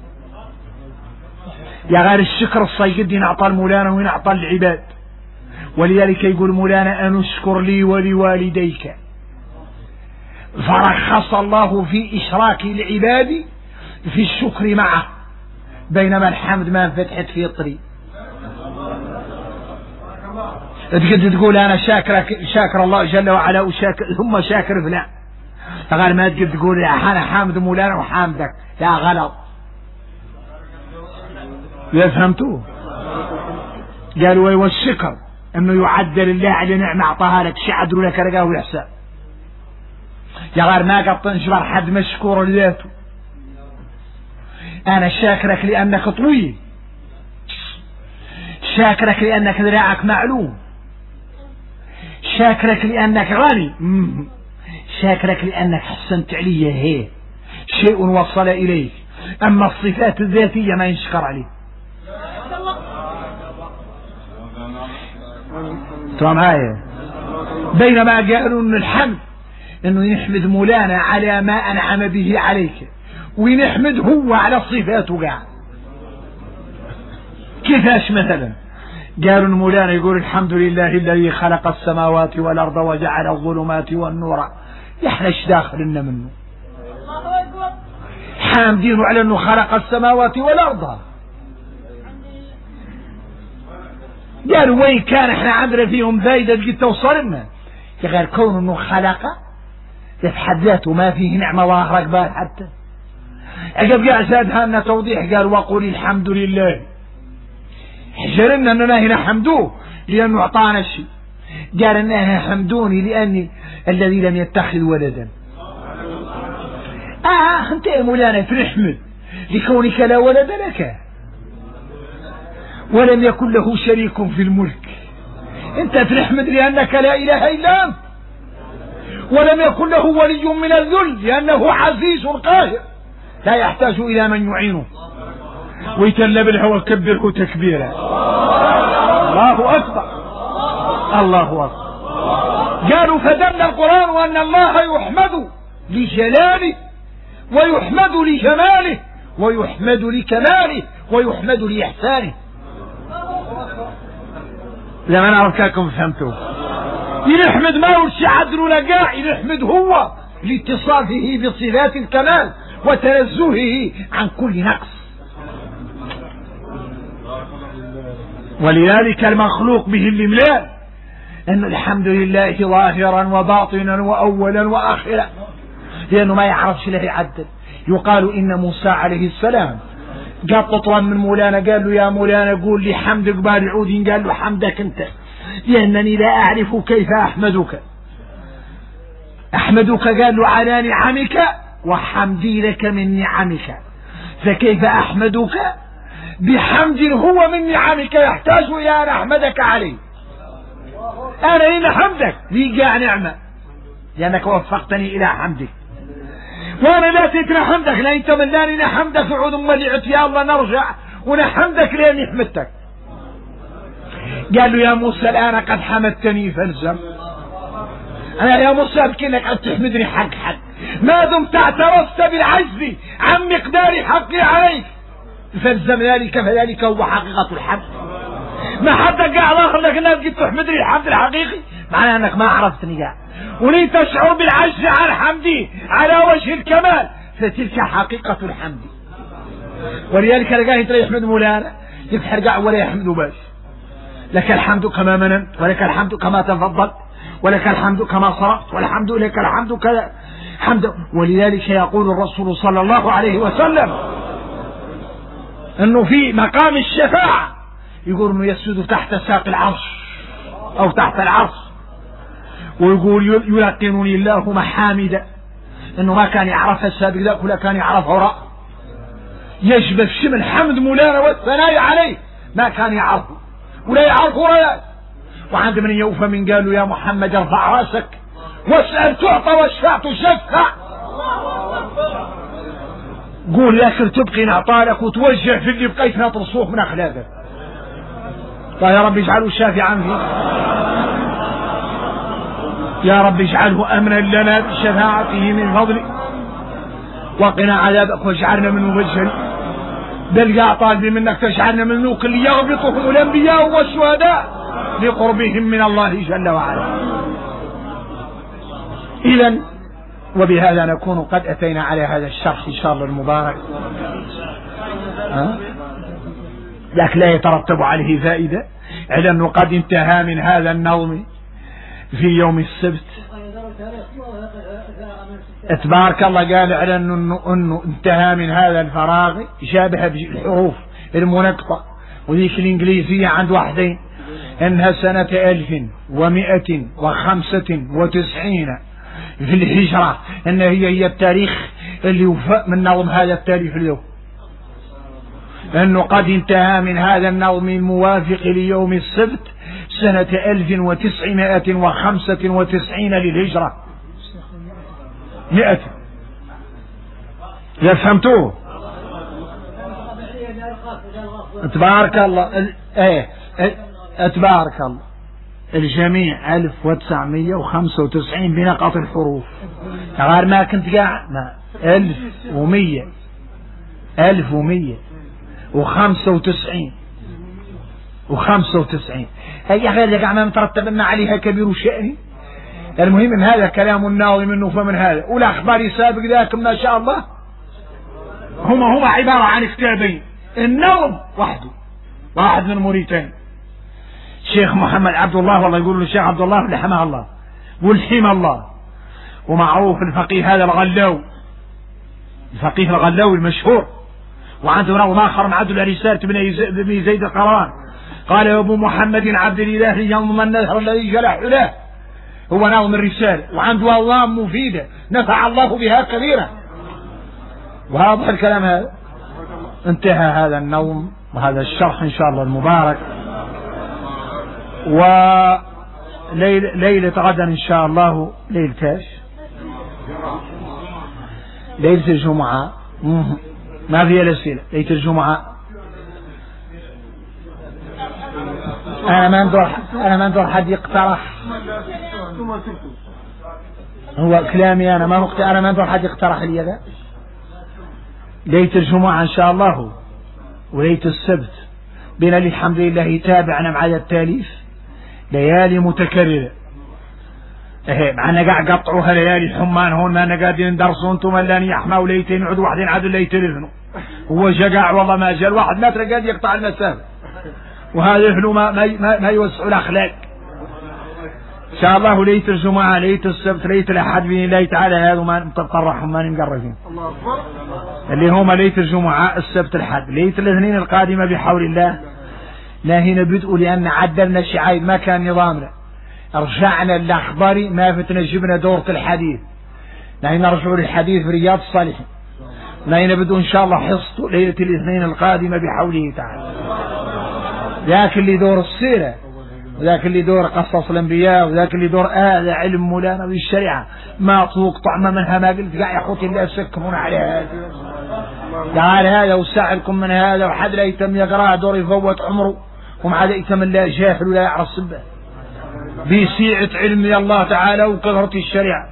Speaker 1: يا غير الشكر الصيد ينعطى المولانا وينعطى العباد، ولذلك يقول مولانا ان اشكر لي ولوالديك، فرخص الله في اشراك العباد في الشكر معه، بينما الحمد ما انفتحت في الطريق. تقدر تقول انا شاكر الله جل وعلا وشاكر ثم شاكر فلان، فقال ما تقدر تقول انا حامد مولانا وحامدك، لا غلط. فهمتوه؟ قالوا والشكر انه يعدل الله على نعمه اعطاها لك، شعدوا لك رقاه والحساب. يا غير ما قد تنجبر حد مشكور لذاته، انا شاكرك لانك طويل، شاكرك لانك ذراعك معلوم، شاكرك لانك غني، شاكرك لانك حسنت علي، هي شيء وصل اليك. اما الصفات الذاتيه ما ينشكر عليه. ترى معايا؟ بينما قالوا ان الحمد انه يحمد مولانا على ما انعم به عليك، ونحمد هو على صفاته قاعد. كيفاش مثلا؟ قالوا مولانا يقول الحمد لله الذي خلق السماوات والارض وجعل الظلمات والنور، يحنش داخل لنا منه حامدين على انه خلق السماوات والارض. قالوا وين كان احنا عندنا فيهم بايدة تجي توصل لنا، غير كون انه خلق يفحد ذاته ما فيه نعمة ظاهرة قبال حتى. عقب قاع زادها لنا توضيح، قال وقول الحمد لله، حجرنا اننا هنا حمدوه لانه اعطانا الشيء. قال انها حمدوني لاني الذي لم يتخذ ولدا. انت يا مولانا تحمد لكونك لا ولد لك ولم يكن له شريك في الملك، انت تحمد لانك لا اله الا انت، ولم يكن له ولي من الذل لأنه عزيز قاهر لا يحتاج إلى من يعينه. ويتلى بالهوى كبره تكبيرا. الله أكبر الله أكبر. قالوا فدل القرآن أن الله يحمد لجلاله ويحمد لجماله ويحمد لكماله ويحمد لإحسانه. لما نعرفكم فهمتوا ينحمد ما ورشي عدل لقاع ينحمد هو لاتصافه بصفات الكمال وتنزهه عن كل نقص. ولذلك المخلوق به الإملاء أن الحمد لله ظاهرا وباطنا وأولا وآخرا لأنه ما يعرفش له يعدل. يقال إن موسى عليه السلام جاء تطلب من مولانا قال له يا مولانا قول لي حمدك بالعود قال له حمدك أنت لأنني لا أعرف كيف أحمدك. أحمدك قال له على نعمك وحمدي لك من نعمك فكيف أحمدك بحمد هو من نعمك يحتاج إلى أن أحمدك عليه. أنا هنا حمدك لي قاع نعمة لأنك وفقتني إلى حمدك وأنا لا تتنا حمدك لا أنت ملاني نحمدك عود مليعت يا الله نرجع ونحمدك لأني حمدتك. قال له يا موسى الآن قد حمدتني فالزم. أنا يا موسى أبكينك أن تحمدني حق ما دمت اعترفت بالعجز عن مقدار حقي عليك فالزم ذلك فذلك هو حقيقة الحمد. ما حدك قاع ظاهر لك انك جيت تحمدني الحمد الحقيقي معناه انك ما عرفتني قاع ولي تشعر بالعجز عن حمدي على وجه الكمال فتلك حقيقة الحمد. ولذلك لقاه انت يحمد مولانا يفحر قاع ولا يحمد باش. لك الحمد كما مننت ولك الحمد كما تفضلت ولك الحمد كما صرفت والحمد لك الحمد كذا حمد. ولذلك يقول الرسول صلى الله عليه وسلم انه في مقام الشفاعة يقول انه يسجد تحت ساق العرش او تحت العرش ويقول يلقنني الله محامد انه ما كان يعرف السابق ذاك ولا كان يعرف وراء يجبل شمل حمد مولانا والثناء عليه ما كان يعرفه ولا يعرف وراء. وعند من يوفى من قالوا يا محمد ارفع راسك واسأل تعطى واشفع تشفع. قول لكن تبقي نعطالك وتوجه في اللي بقيت ناطر الصوف من اخلاقك. فيا رب اجعله شافعا فيه يا رب اجعله امنا لنا بشفاعته من فضلك وقنا عذابك واجعلنا من مبشرين. بل قاع طالبين منك تجعلنا من ذوق اللي يغبطهم الانبياء والشهداء لقربهم من الله جل وعلا. اذا وبهذا نكون قد أتينا على هذا الشرح إن شاء الله المبارك لكن لا يترتب عليه فائدة على أنه قد انتهى من هذا النظم في يوم السبت. تبارك الله قال على أنه انتهى من هذا الفراغ شابه بالحروف المنقطة وذيك الإنجليزية عند واحدين أنها سنة 1195 في الهجرة أن هي التاريخ اللي وفاء من نظم هذا التاريخ اليوم أنه قد انتهى من هذا النظم الموافق ليوم السبت سنة 1995 للهجرة 100. فهمتوه؟ تبارك الله تبارك الله الجميع 1995 بنقط الحروف غير ما كنت قاعد 1195 هي غير قاعد ما مترتب عليها كبير شأني. المهم ان هذا كلام الناظم انه فمن هذا والاخبار سابق ذاك ما شاء الله هما عبارة عن كتابين. النظم وحده واحد من موريتانيا الشيخ محمد عبد الله والله يقول له الشيخ عبد الله لحمه الله والحمى الله ومعروف الفقيه هذا الغلاوي الفقيه الغلاوي المشهور وعنده نظم آخر معدل رسالة ابن زيد القران قال يا أبو محمد عبد الإله ينظم النذر الذي جلح له هو نظم الرسالة وعنده أظلام مفيدة نفع الله بها كثيرا. واضح الكلام هذا. انتهى هذا النظم وهذا الشرح إن شاء الله المبارك. وليلة غدا إن شاء الله ليلة كاش ليلة الجمعة ما فيها الأسئلة. ليلة الجمعة أنا ما ندور حد يقترح. هو كلامي أنا ما ندور حد يقترح لي هذا. ليلة الجمعة إن شاء الله وليلة السبت بنا الحمد لله تابعنا مع التاليف ليالي متكررة. معنا قاعد قطعوها ليالي حمان هون ما أنا قاعدين ندرسوا انتم اللاني يحمى وليتين عدوا واحدين عدوا ليتين اذنوا هو جقع والله ما جاء الواحد ما ترى قاعد يقطع المسافة وهذا يحلو ما يوسعوا الأخلاق. إن شاء الله ليلة الجمعة ليلة السبت ليلة الأحد بإذن الله تعالى هذا ما نتطرحهم ما نقرفين اللي هما ليلة الجمعة السبت الأحد. ليلة الاثنين القادمة بحول الله لا هنا بدء لأن عدلنا شعايب ما كان نظامنا رجعنا للأخبار ما فتنا جبنا دورة الحديث لا هنا رجعوا للحديث في رياض الصالحين لا هنا بدء إن شاء الله حصته ليلة الاثنين القادمة بحوله تعالى. ذاك اللي دور السيرة وذاك اللي دور قصص الأنبياء وذاك اللي دور هذا علم مولانا بالشريعة ما طوق طعمة منها ما قلت قاع يا أخوتي الله سكمون على هذا تعال هذا وساعدكم من هذا وحد لا يتم يقرأ دور يفوت عمره ومع ذا يتم لا جاهل ولا يعرف صبه بسيعة علم الله تعالى وكثرة الشريعة.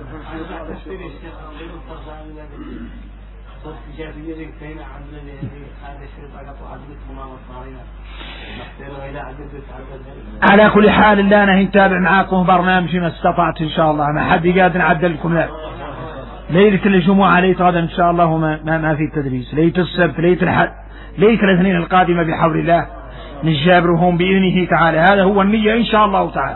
Speaker 1: على كل حال الله أنا نتابع معاكم برنامج ما استطعت إن شاء الله ما حد قادر نعدل لكم لا. ليلة الجمعة ليلة غدا إن شاء الله ما في تدريس. ليلة السبت ليلة الأحد ليلة الاثنين القادمة بحول الله نجابرهم بإذنه تعالى. هذا هو النية إن شاء الله تعالى.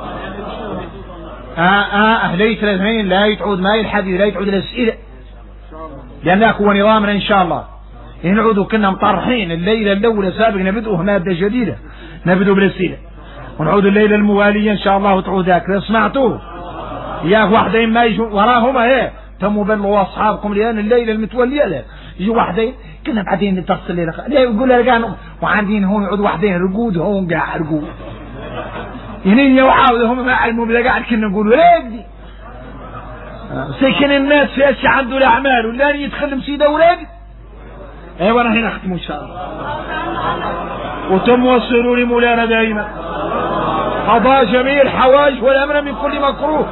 Speaker 1: ليلة الاثنين لا يتعود ما الحديث لا يتعود الأسئلة لأنك هو نظامنا إن شاء الله. نعود كنا مطرحين الليلة الأولى سابق نبدأه مادة جديدة نبدأ بالأسئلة ونعود الليلة الموالية إن شاء الله وتعود ذاك سمعتوه يا واحدين ما يجوا وراهما هي تموا بلغوا أصحابكم لأن الليلة المتولية له يجوا واحدين كنا بعدين نتصل الليلة يقول لرجعنا وعندين هون يعود واحدين رقود هون قاعد رقود ينين يوعاودهم ما علموا بلا قاعد كنا نقول ولادي سكن الناس في أشي عنده الأعمال ولا يدخل مسيدة ولادي ايوه راح نختم ان شاء الله وتموصلوا لمولانا دائما قضاء جميع الحوائج والامر من كل مكروه.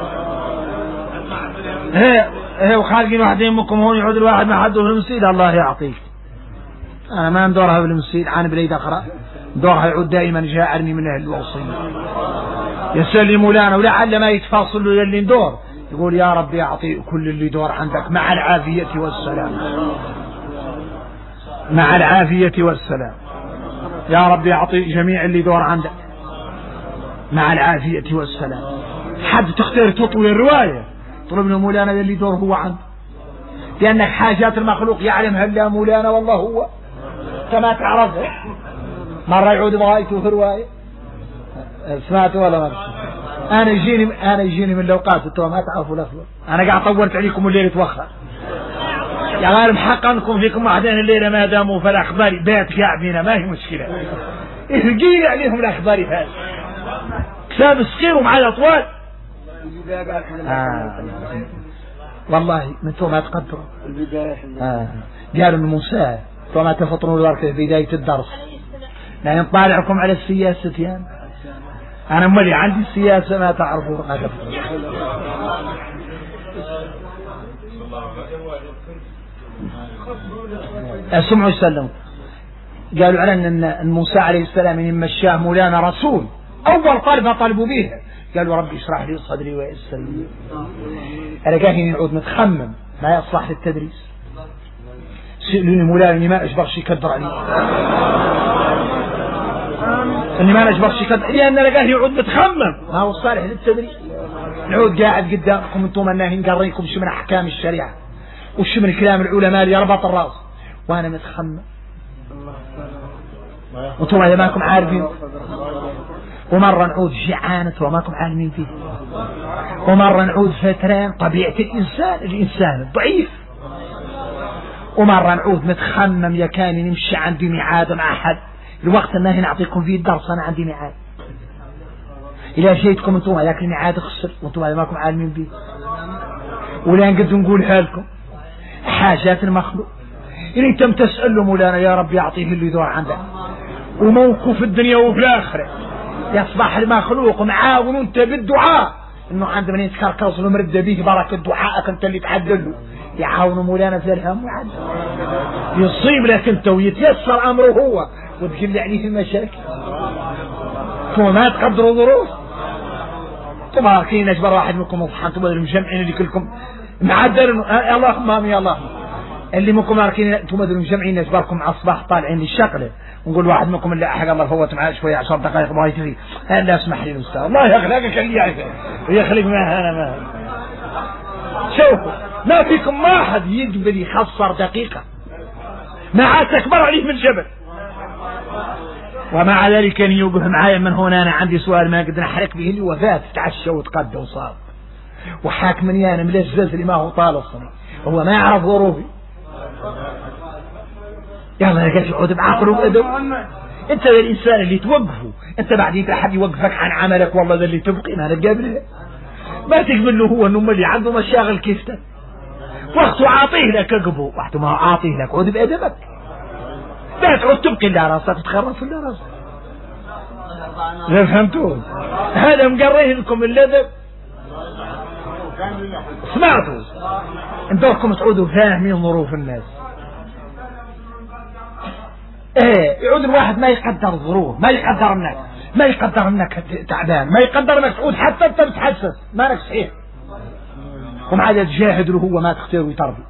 Speaker 1: هي وخارجين واحدين منكم هون يعود الواحد ما حده في المسجد الله يعطيك. انا ما ندورها في المسجد عن بليد اخرى دورها يعود دائما جاءني من اهل الوصيه يسلم مولانا ولعل ما يتفاصل له اللي ندور يقول يا رب يعطي كل اللي دور عندك مع العافيه والسلام مع العافية والسلام. يا رب يعطي جميع اللي دور عندك مع العافية والسلام. حد تختار تطوي الرواية طلبنا مولانا اللي دور هو عنده لأنك حاجات المخلوق يعلمها إلا مولانا والله هو كما تعرفه. مرة يعود بغايته في رواية سمعت ولا مرة أنا يجيني من الأوقات انتوا ما تعرفوا الأخبار أنا قاعد طورت عليكم الليل توخر يا غالب حقا فيكم واحدين الليلة ما داموا في الأخبار بيت قاعدين ما هي مشكلة إرجيل عليهم الأخبار هذا كتاب صغير ومع الأطوال والله من ثم ما تقدروا قالوا الموسى ثم تفطروا الورقة في بداية الدرس لا ينطالعكم على السياسة يعني أنا مالي عندي السياسة ما تعرفوا سمعوا يسلموا قالوا على أن موسى عليه السلام إن مشاه مولانا رسول أول طلبة طلبوا بها قالوا ربي اشرح لي صدري ويسر لي. أنا كاهن يعود متخمم ما يصلح للتدريس سألوني مولانا إني ما أجبرش يكدر علي إني ما أجبرش يكدر لأن أنا كاهن يعود متخمم ما هو صالح للتدريس. نعود قاعد قدامكم انتم أنه نقريكم شو من أحكام الشريعة وش من كلام العلماء اللي يربط الراس وانا متخمم وانتم اذا ماكم عارفين ومرة نعود جعانة وماكم عالمين فيه ومرة نعود فتران طبيعة الإنسان الضعيف ومرة نعود متخمم يا كان نمشي عندي ميعاد مع أحد الوقت أنه نعطيكم فيه الدرس أنا عندي ميعاد إذا جيتكم انتم هذاك الميعاد خسر وانتم هذا ماكم عالمين فيه ولا نقدر نقولها لكم حاجات المخلوق. إن أنت تسأل له مولانا يا رب يعطيه اللي يدور عنده وموقف في الدنيا وفي الآخرة، يصبح المخلوق معاون أنت بالدعاء إنه عند من يتكركص ومرد به بركة دعائك أنت اللي تعدل له، يعاون مولانا في الهم وعد يصيب لك أنت ويتيسر أمره هو وتقل عليه المشاكل. ثم ما تقدروا ظروف تباركين أجبر واحد منكم وصحانتم المجمعين اللي كلكم معدل اللهم آمين. الله اللي منكم ماركين انتم مجمعين أجبركم على الصباح طالعين الشقلة ونقول واحد منكم اللي أحق الله فوت معاه شوية 10 دقائق ما يجري لا اسمح لي الأستاذ الله يخلقك اللي يعرف ويخلق معها أنا ما شوفوا ما فيكم واحد يقبل يخسر دقيقة ما عاد تكبر عليه من الجبل. ومع ذلك كان يوقف معايا من هنا أنا عندي سؤال ما قدر أحرك به اللي وفات تعشى وتقدى وصار وحاكمني أنا ملزز اللي ما هو طال الصنع هو ما يعرف ظروفي. يلا يا قلت عود بعقل وبأدب. انت الانسان اللي توقفه انت بعدين احد يوقفك عن عملك والله ذا اللي تبقي ما نتقابله ما تقبل له هو انه اللي عنده مشاغل كيفته وقته عاطيه لك اقبه وقته ما عاطيه لك عود بأدبك لا تعود تبقي لا راسك تتخرف ولا راسك. لا فهمتوا هذا مقريه لكم اللذب سمعتوا انتوكم تعودوا فاهمين ظروف الناس. ايه يعود الواحد ما يقدر الظروف ما يقدر الناس ما يقدر انك تعبان ما يقدر انك تعود حتى انت بتحسس مالك صحيح ومع ذلك تجاهد له هو ما تختار ويتربي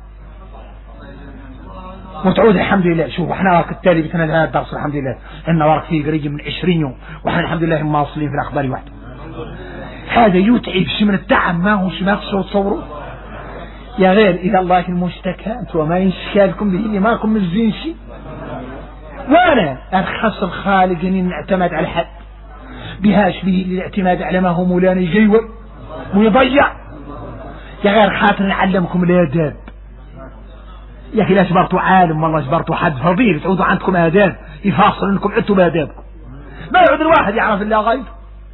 Speaker 1: وتعود الحمد لله. شوف احنا وقت التالي بتنا هذا الدرس الحمد لله ان ورق فيه قريب من 20 يوم واحنا الحمد لله مواصلين في الاخبار وحده. هذا يتعب شي من التعب ما هوش ما تقدروا تصوروا يا غير الى الله المشتكى انتوا ما ينشكى لكم به اللي ماكم مزين شي. وانا ارخص الخالق ان نعتمد على حد بهاش به الاعتماد على ما هو مولانا يجيور ويضيع يا غير خاطر نعلمكم الاداب. يا اخي لا جبرتوا عالم والله جبرتوا حد فضيل تعودوا عندكم اداب يفاصل انكم عدتوا بادابكم ما يعود الواحد يعرف الا غيره.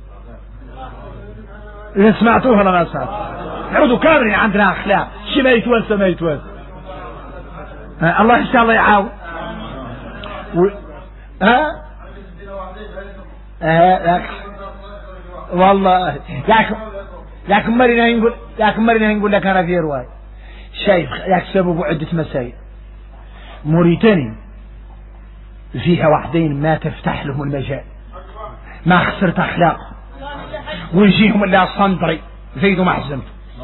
Speaker 1: اذا سمعتوها ولا ما سمعتوا يعودوا كاملين عندنا اخلاق شي ما يتوانسى ما يتوانسى. الله ان شاء الله يعاون والله لكن مرينا نقول لك انا في رواية شايف لك سبب عدة مسائل. موريتاني فيها وحدين ما تفتح لهم المجال ما خسرت اخلاق ويجيهم الا صندري زيدوا محزن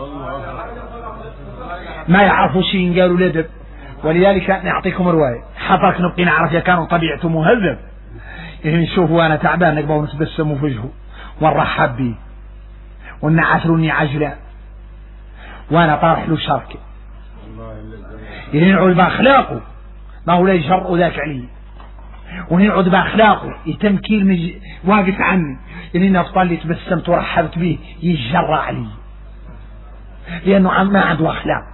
Speaker 1: ما يعرفوا شيء قالوا لدب. ولذلك نعطيكم رواية حضرك نبقي نعرف يا كانوا طبيعته مهذب يعني نشوفوا انا تعبان نقبل نتبسم في وجهه ونرحب به ونعثرني عجلة وانا طارح له شركة يعني نعود باخلاقه ما هو لا يجرؤ ذاك عليه ونعود باخلاقه يتمكين واقف عني يعني نفطل اللي تبسمت ورحبت به يجرى علي لانه ما عنده اخلاق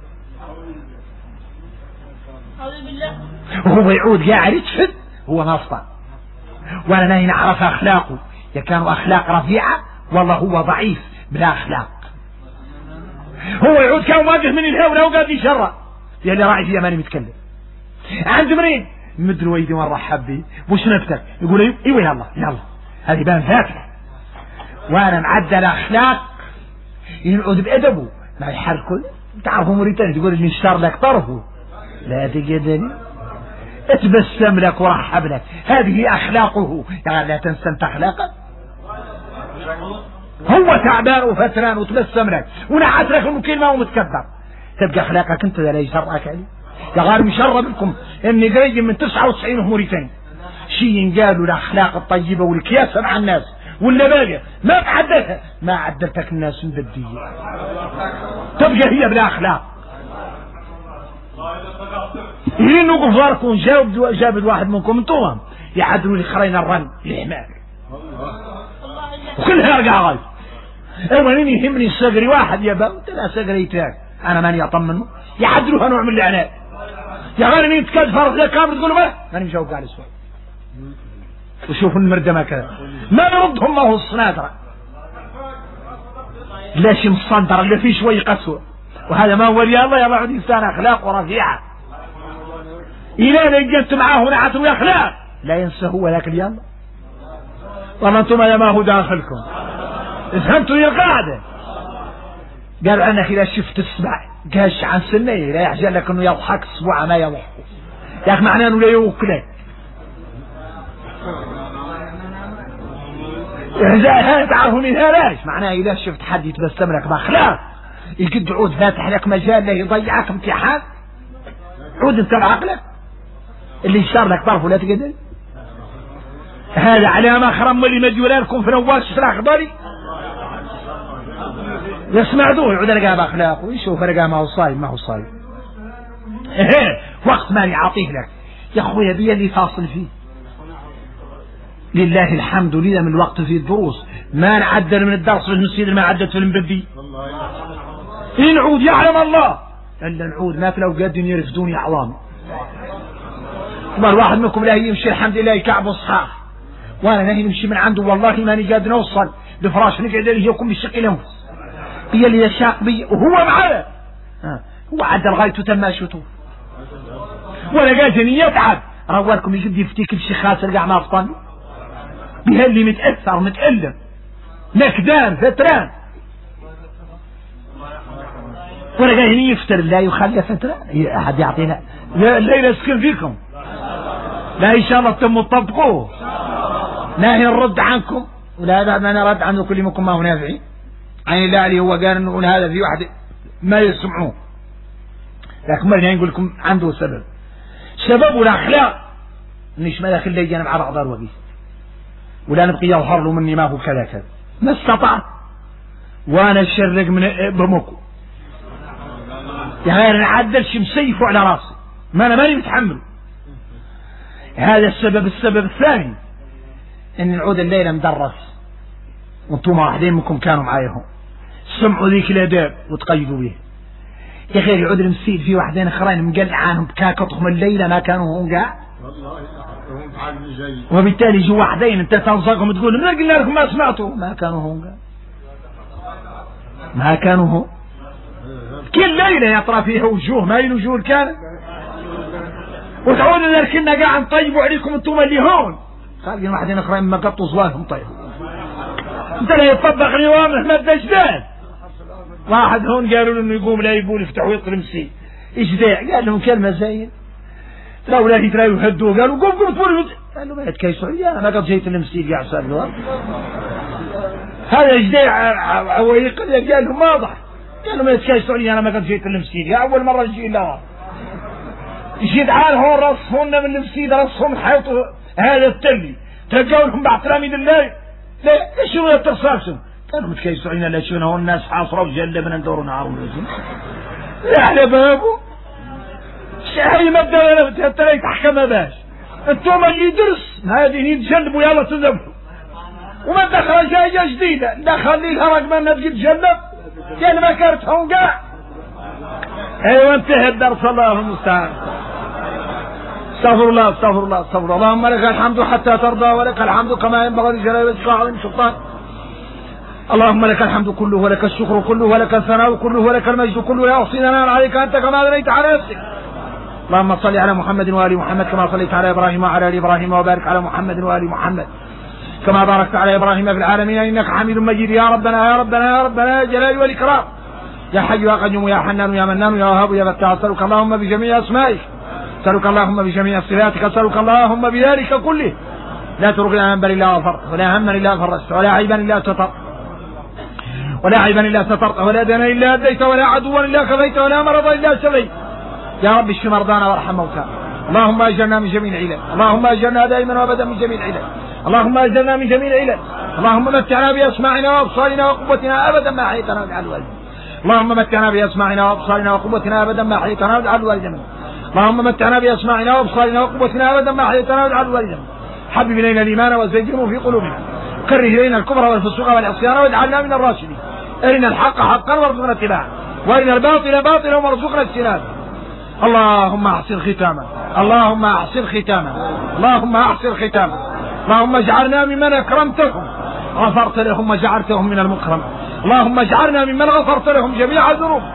Speaker 1: وهو يعود قاعد يتفد هو نصا وانا ناهي نعرف اخلاقه يا كانوا اخلاق رفيعة والله هو ضعيف بلا اخلاق. هو يعود كان واقف من الهوله وقاعد يشرع يا اللي راعي في اماني متكلم عند مريض مد له يدي ونرحب به وش نفتك يقول ايوه يلا هذه بان فاتحه وانا معدل اخلاق ينعود بادبه ما يحركوا تعرفوا موريتاني تقول اللي اشتر لك طرفه لا تجدني اتبسم لك ورحب لك هذه اخلاقه يعني لا تنسى انت اخلاقك. هو تعبان وفتران وتبسم لك ونحت لك المكلمة ومتكبر تبقى اخلاقك انت لا يشرعك عليه يا غير مشرب لكم اني قريب من 99 موريتاني شيء قالوا الاخلاق الطيبة والكياسة مع الناس ولا باقي ما تعدلها ما عدلتك الناس مبدية تبقى هي بلا اخلاق. يرين نوقف فاركم جابد واحد منكم انتم يعدلوا لي خرين الرن الحمار وكلها ارجع غايب ايوه مين يهمني الصقري واحد يا با لا صقري تاعك انا ماني اطمنه يعدلوها نوع من الاعناء يا غير مين تكاد فرق ذا كامل تقولوا ما ماني مجاوب على السؤال وشوفوا المردة ما كذا ما نردهم ما هو الصنادرة لا شي مصندرة لا في شوي قسوة وهذا ما هو ولي الله، يضع الإنسان أخلاق ورفيعة. إلى نجدت معه نعت وأخلاق لا ينسى هو لكن يلا والله أنتم يا ما هو داخلكم فهمتوا يا القاعدة. قالوا أنا إذا شفت السبع قاش عن سنة لا يحزن لك أنه يضحك أسبوع ما يضحك يا أخي معناه أنه لا يوكلك هذا تعرفوا من هلاش معناه إذا شفت حد يتبسم لك بأخلاق يقد عود فاتح لك مجال له يضيعك امتحان عود انت بعقلك اللي يشار لك طرف ولا تقدر. هذا علامة خرم اللي مجولانكم في نواس في الأخباري يسمع دول يعود لقاه بأخلاقه ويشوف لقاه ما هو صايم ما هو صايم. وقت ما يعطيه لك يا أخويا بي اللي فاصل فيه لله الحمد لله من الوقت في الدروس ما نعدل من الدرس في المسجد ما عدت في المبدي نعود يعلم الله إلا نعود ما لو قادين يرفدوني أعوام. واحد منكم لا يمشي الحمد لله يكعب الصحاح وانا نهي نمشي من عنده والله ماني قادر نوصل بفراش نقعد عليه يكون بالشق الانفس هي اللي يشاق بي وهو معاه هو عدى لغايته تماشته ولا قادر يتعب روالكم يجد يفتيك الشيخات اللي قاع ما افطن بها اللي متاثر متالم نكدان فتران ولا قادر يفتر لا يخلي فتران احد يعطينا لا يسكن فيكم لا إن شاء الله تم تطبقوه لا نرد عنكم ولا بعد ما نرد عنه كل منكم ما هو نافعي عين الله عليه هو قال نقول هذا في واحد ما يسمعوه لكن مرة نقول لكم عنده سبب والأخلاق نيش ما داخل لي أنا مع بعض الوقت ولا نبقي يظهر له مني ما هو كذا كذا ما استطعت وأنا الشرق من بمكو يعني نعدل شمسيفه على راسي ما أنا ماني متحمل. هذا السبب الثاني ان نعود الليلة مدرس وانتم واحدين منكم كانوا معايهم سمعوا ذيك الاداب وتقيدوا به يا اخي يعود المسيد في واحدين اخرين مقلع عنهم بكاكتهم الليلة ما كانوا هم قاع وبالتالي يجوا واحدين انت تنصقهم تقول ما قلنا لكم ما سمعتوا ما كانوا هم قاع ما كانوا هم كل ليلة يطرى فيها وجوه ما الوجوه كانت وتعودوا لكننا قاعد نطيبوا عليكم انتم اللي هون خالقين واحدين اخرين ما قطوا صوالهم طيبوا انت لا يطبق نظام احمد دجدان واحد هون قالوا له انه يقوم لا يبون يفتحوا يطلب مسي اجداع قال لهم كلمه زين لو لا يهدوه قالوا قوم تقولوا قال له ما يتكيسوا علي انا ما قد جيت المسي قاعد صار هذا اجداع عويق قال لهم واضح قال له ما يتكيسوا علي انا ما قد جيت المسي اول مره نجي لا يجي تعال هون رصهن من المسيد رصهم حيطوا هذا التلي تلقوا لهم بعد تلاميذ الله لا ايش هو الترصاصهم كانوا متكيسوا علينا لا شنو هون الناس حاصروا بجلة من ندور نعارهم على بابه شاي مبدا انا ترى تحكم باش انتم اللي درس هذه يتجنبوا يلا تذبحوا وما دخل جايه جديده دخل لي الهرج ما تجي تجنب كان ما كرتهم كاع ايوه انتهى الدرس الله المستعان. استغفر الله استغفر الله استغفر الله. اللهم لك الحمد حتى ترضى ولك الحمد كما ينبغي لجلال وجهك وعظيم سلطانك. اللهم لك الحمد كله ولك الشكر كله ولك الثناء كله ولك المجد كله لا احصي ثناء عليك انت كما اثنيت على نفسك. اللهم صل على محمد وال محمد كما صليت على ابراهيم وعلى ال ابراهيم وبارك على محمد وال محمد كما باركت على ابراهيم في العالمين انك حميد مجيد. يا ربنا يا ربنا يا ربنا يا جلال والاكرام يا حي يا قيوم يا حنان يا منان يا وهاب يا فتاح اسالك اللهم بجميع اسمائك اسالك اللهم بجميع صفاتك اسالك اللهم بذلك كله لا ترغنا ذنبا الا غفرت ولا هما الا فرجت ولا عيبا الا سترت ولا عيبا الا سترت ولا دنا الا اديت ولا عدوا الا كفيت ولا مرضا الا شفيت. يا رب اشف مرضانا وارحم موتانا. اللهم اجرنا من جميع العلل اللهم اجرنا دائما وابدا من جميع العلل اللهم اجرنا من جميع العلل. اللهم متعنا باسماعنا وابصارنا وقوتنا ابدا ما احييتنا واجعل والدنا. اللهم متعنا باسماعنا وابصارنا وقوتنا ابدا ما احييتنا واجعل والدنا. اللهم متعنا باسماعنا وابصارنا وقوتنا ابدا ما احييتنا واجعل والدنا. حبب الينا الايمان وزينه في قلوبنا كره الينا الكفر والفسوق والعصيان واجعلنا من الراشدين. ارنا الحق حقا وارزقنا اتباعه وارنا الباطل باطلا وارزقنا اجتنابه. اللهم احسن ختامنا اللهم احسن ختامنا اللهم احسن ختامنا. اللهم اجعلنا ممن اكرمتهم غفرت لهم وجعلتهم من المكرم. اللهم اجعلنا ممن غفرت لهم جميع الذنوب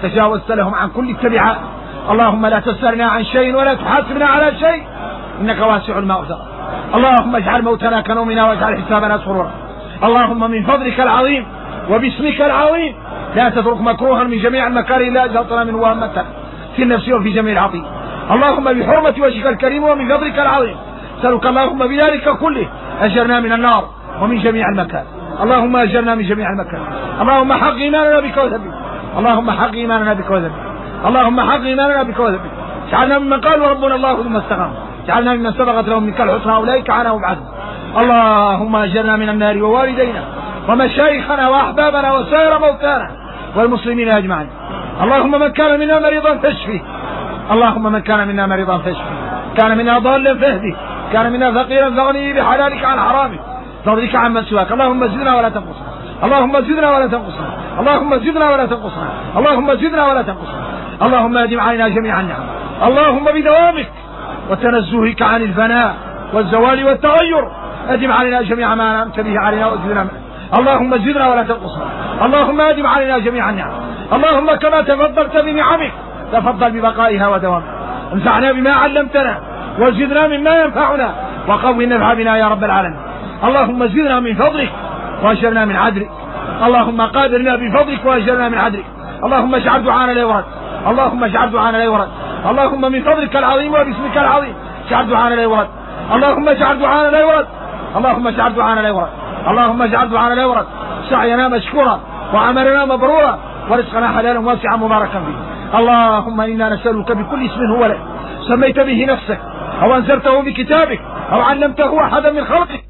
Speaker 1: وتجاوزت لهم عن كل التبعات. اللهم لا تسألنا عن شيء ولا تحاسبنا على شيء إنك واسع المغفرة. اللهم اجعل موتنا كنومنا واجعل حسابنا سرورا. اللهم من فضلك العظيم وباسمك العظيم لا تترك مكروها من جميع المكاره إلا أجلتنا منه وهمتنا في النفس وفي جميع العطية. اللهم بحرمة وجهك الكريم ومن فضلك العظيم سألك اللهم بذلك كله أجرنا من النار ومن جميع المكان. اللهم أجرنا من جميع المكان. اللهم حق إيماننا بك وثبت. اللهم حق إيماننا بك وثبت. اللهم حق إيماننا بك وثبت. اجعلنا ممن قالوا ربنا الله ثم استقاموا. اجعلنا ممن سبقت لهم منك الحسنى أولئك عنهم بعد. اللهم أجرنا من النار ووالدينا ومشايخنا وأحبابنا وسائر موتانا والمسلمين أجمعين. اللهم من كان منا مريضا فاشفه. اللهم من كان منا مريضا فاشفه. كان منا ضالا فاهده. كان منا فقيرا فاغنيه بحلالك عن حرامك فضلك عن من سواك. اللهم زدنا ولا تنقصنا. اللهم زدنا ولا تنقصنا. اللهم زدنا ولا تنقصنا. اللهم زدنا ولا تنقصنا. اللهم ادم علينا جميع النعم. اللهم بدوامك وتنزهك عن الفناء والزوال والتغير ادم علينا جميع ما انعمت به علينا وزدنا منه. اللهم زدنا ولا تنقصنا. اللهم ادم علينا جميع النعم. اللهم كما تفضلت بنعمك تفضل ببقائها ودوامها. انفعنا بما علمتنا وزدنا مما ينفعنا وقوي النفع بنا يا رب العالمين. اللهم زدنا من فضلك واجرنا من عدلك. اللهم قادرنا بفضلك واجرنا من عدلك. اللهم اجعل دعانا لا يرد. اللهم اجعل دعانا لا يرد. اللهم من فضلك العظيم وباسمك العظيم اجعل دعانا لا يرد. اللهم اجعل دعانا لا يرد. اللهم اجعل دعانا لا يرد. اللهم اجعل دعانا لا يرد. سعينا مشكورا وعملنا مبرورا ورزقنا حلالا واسعا مباركا فيه. اللهم انا نسألك بكل اسم هو لك سميت به نفسك او انزلته بكتابك او علمته احدا من خلقك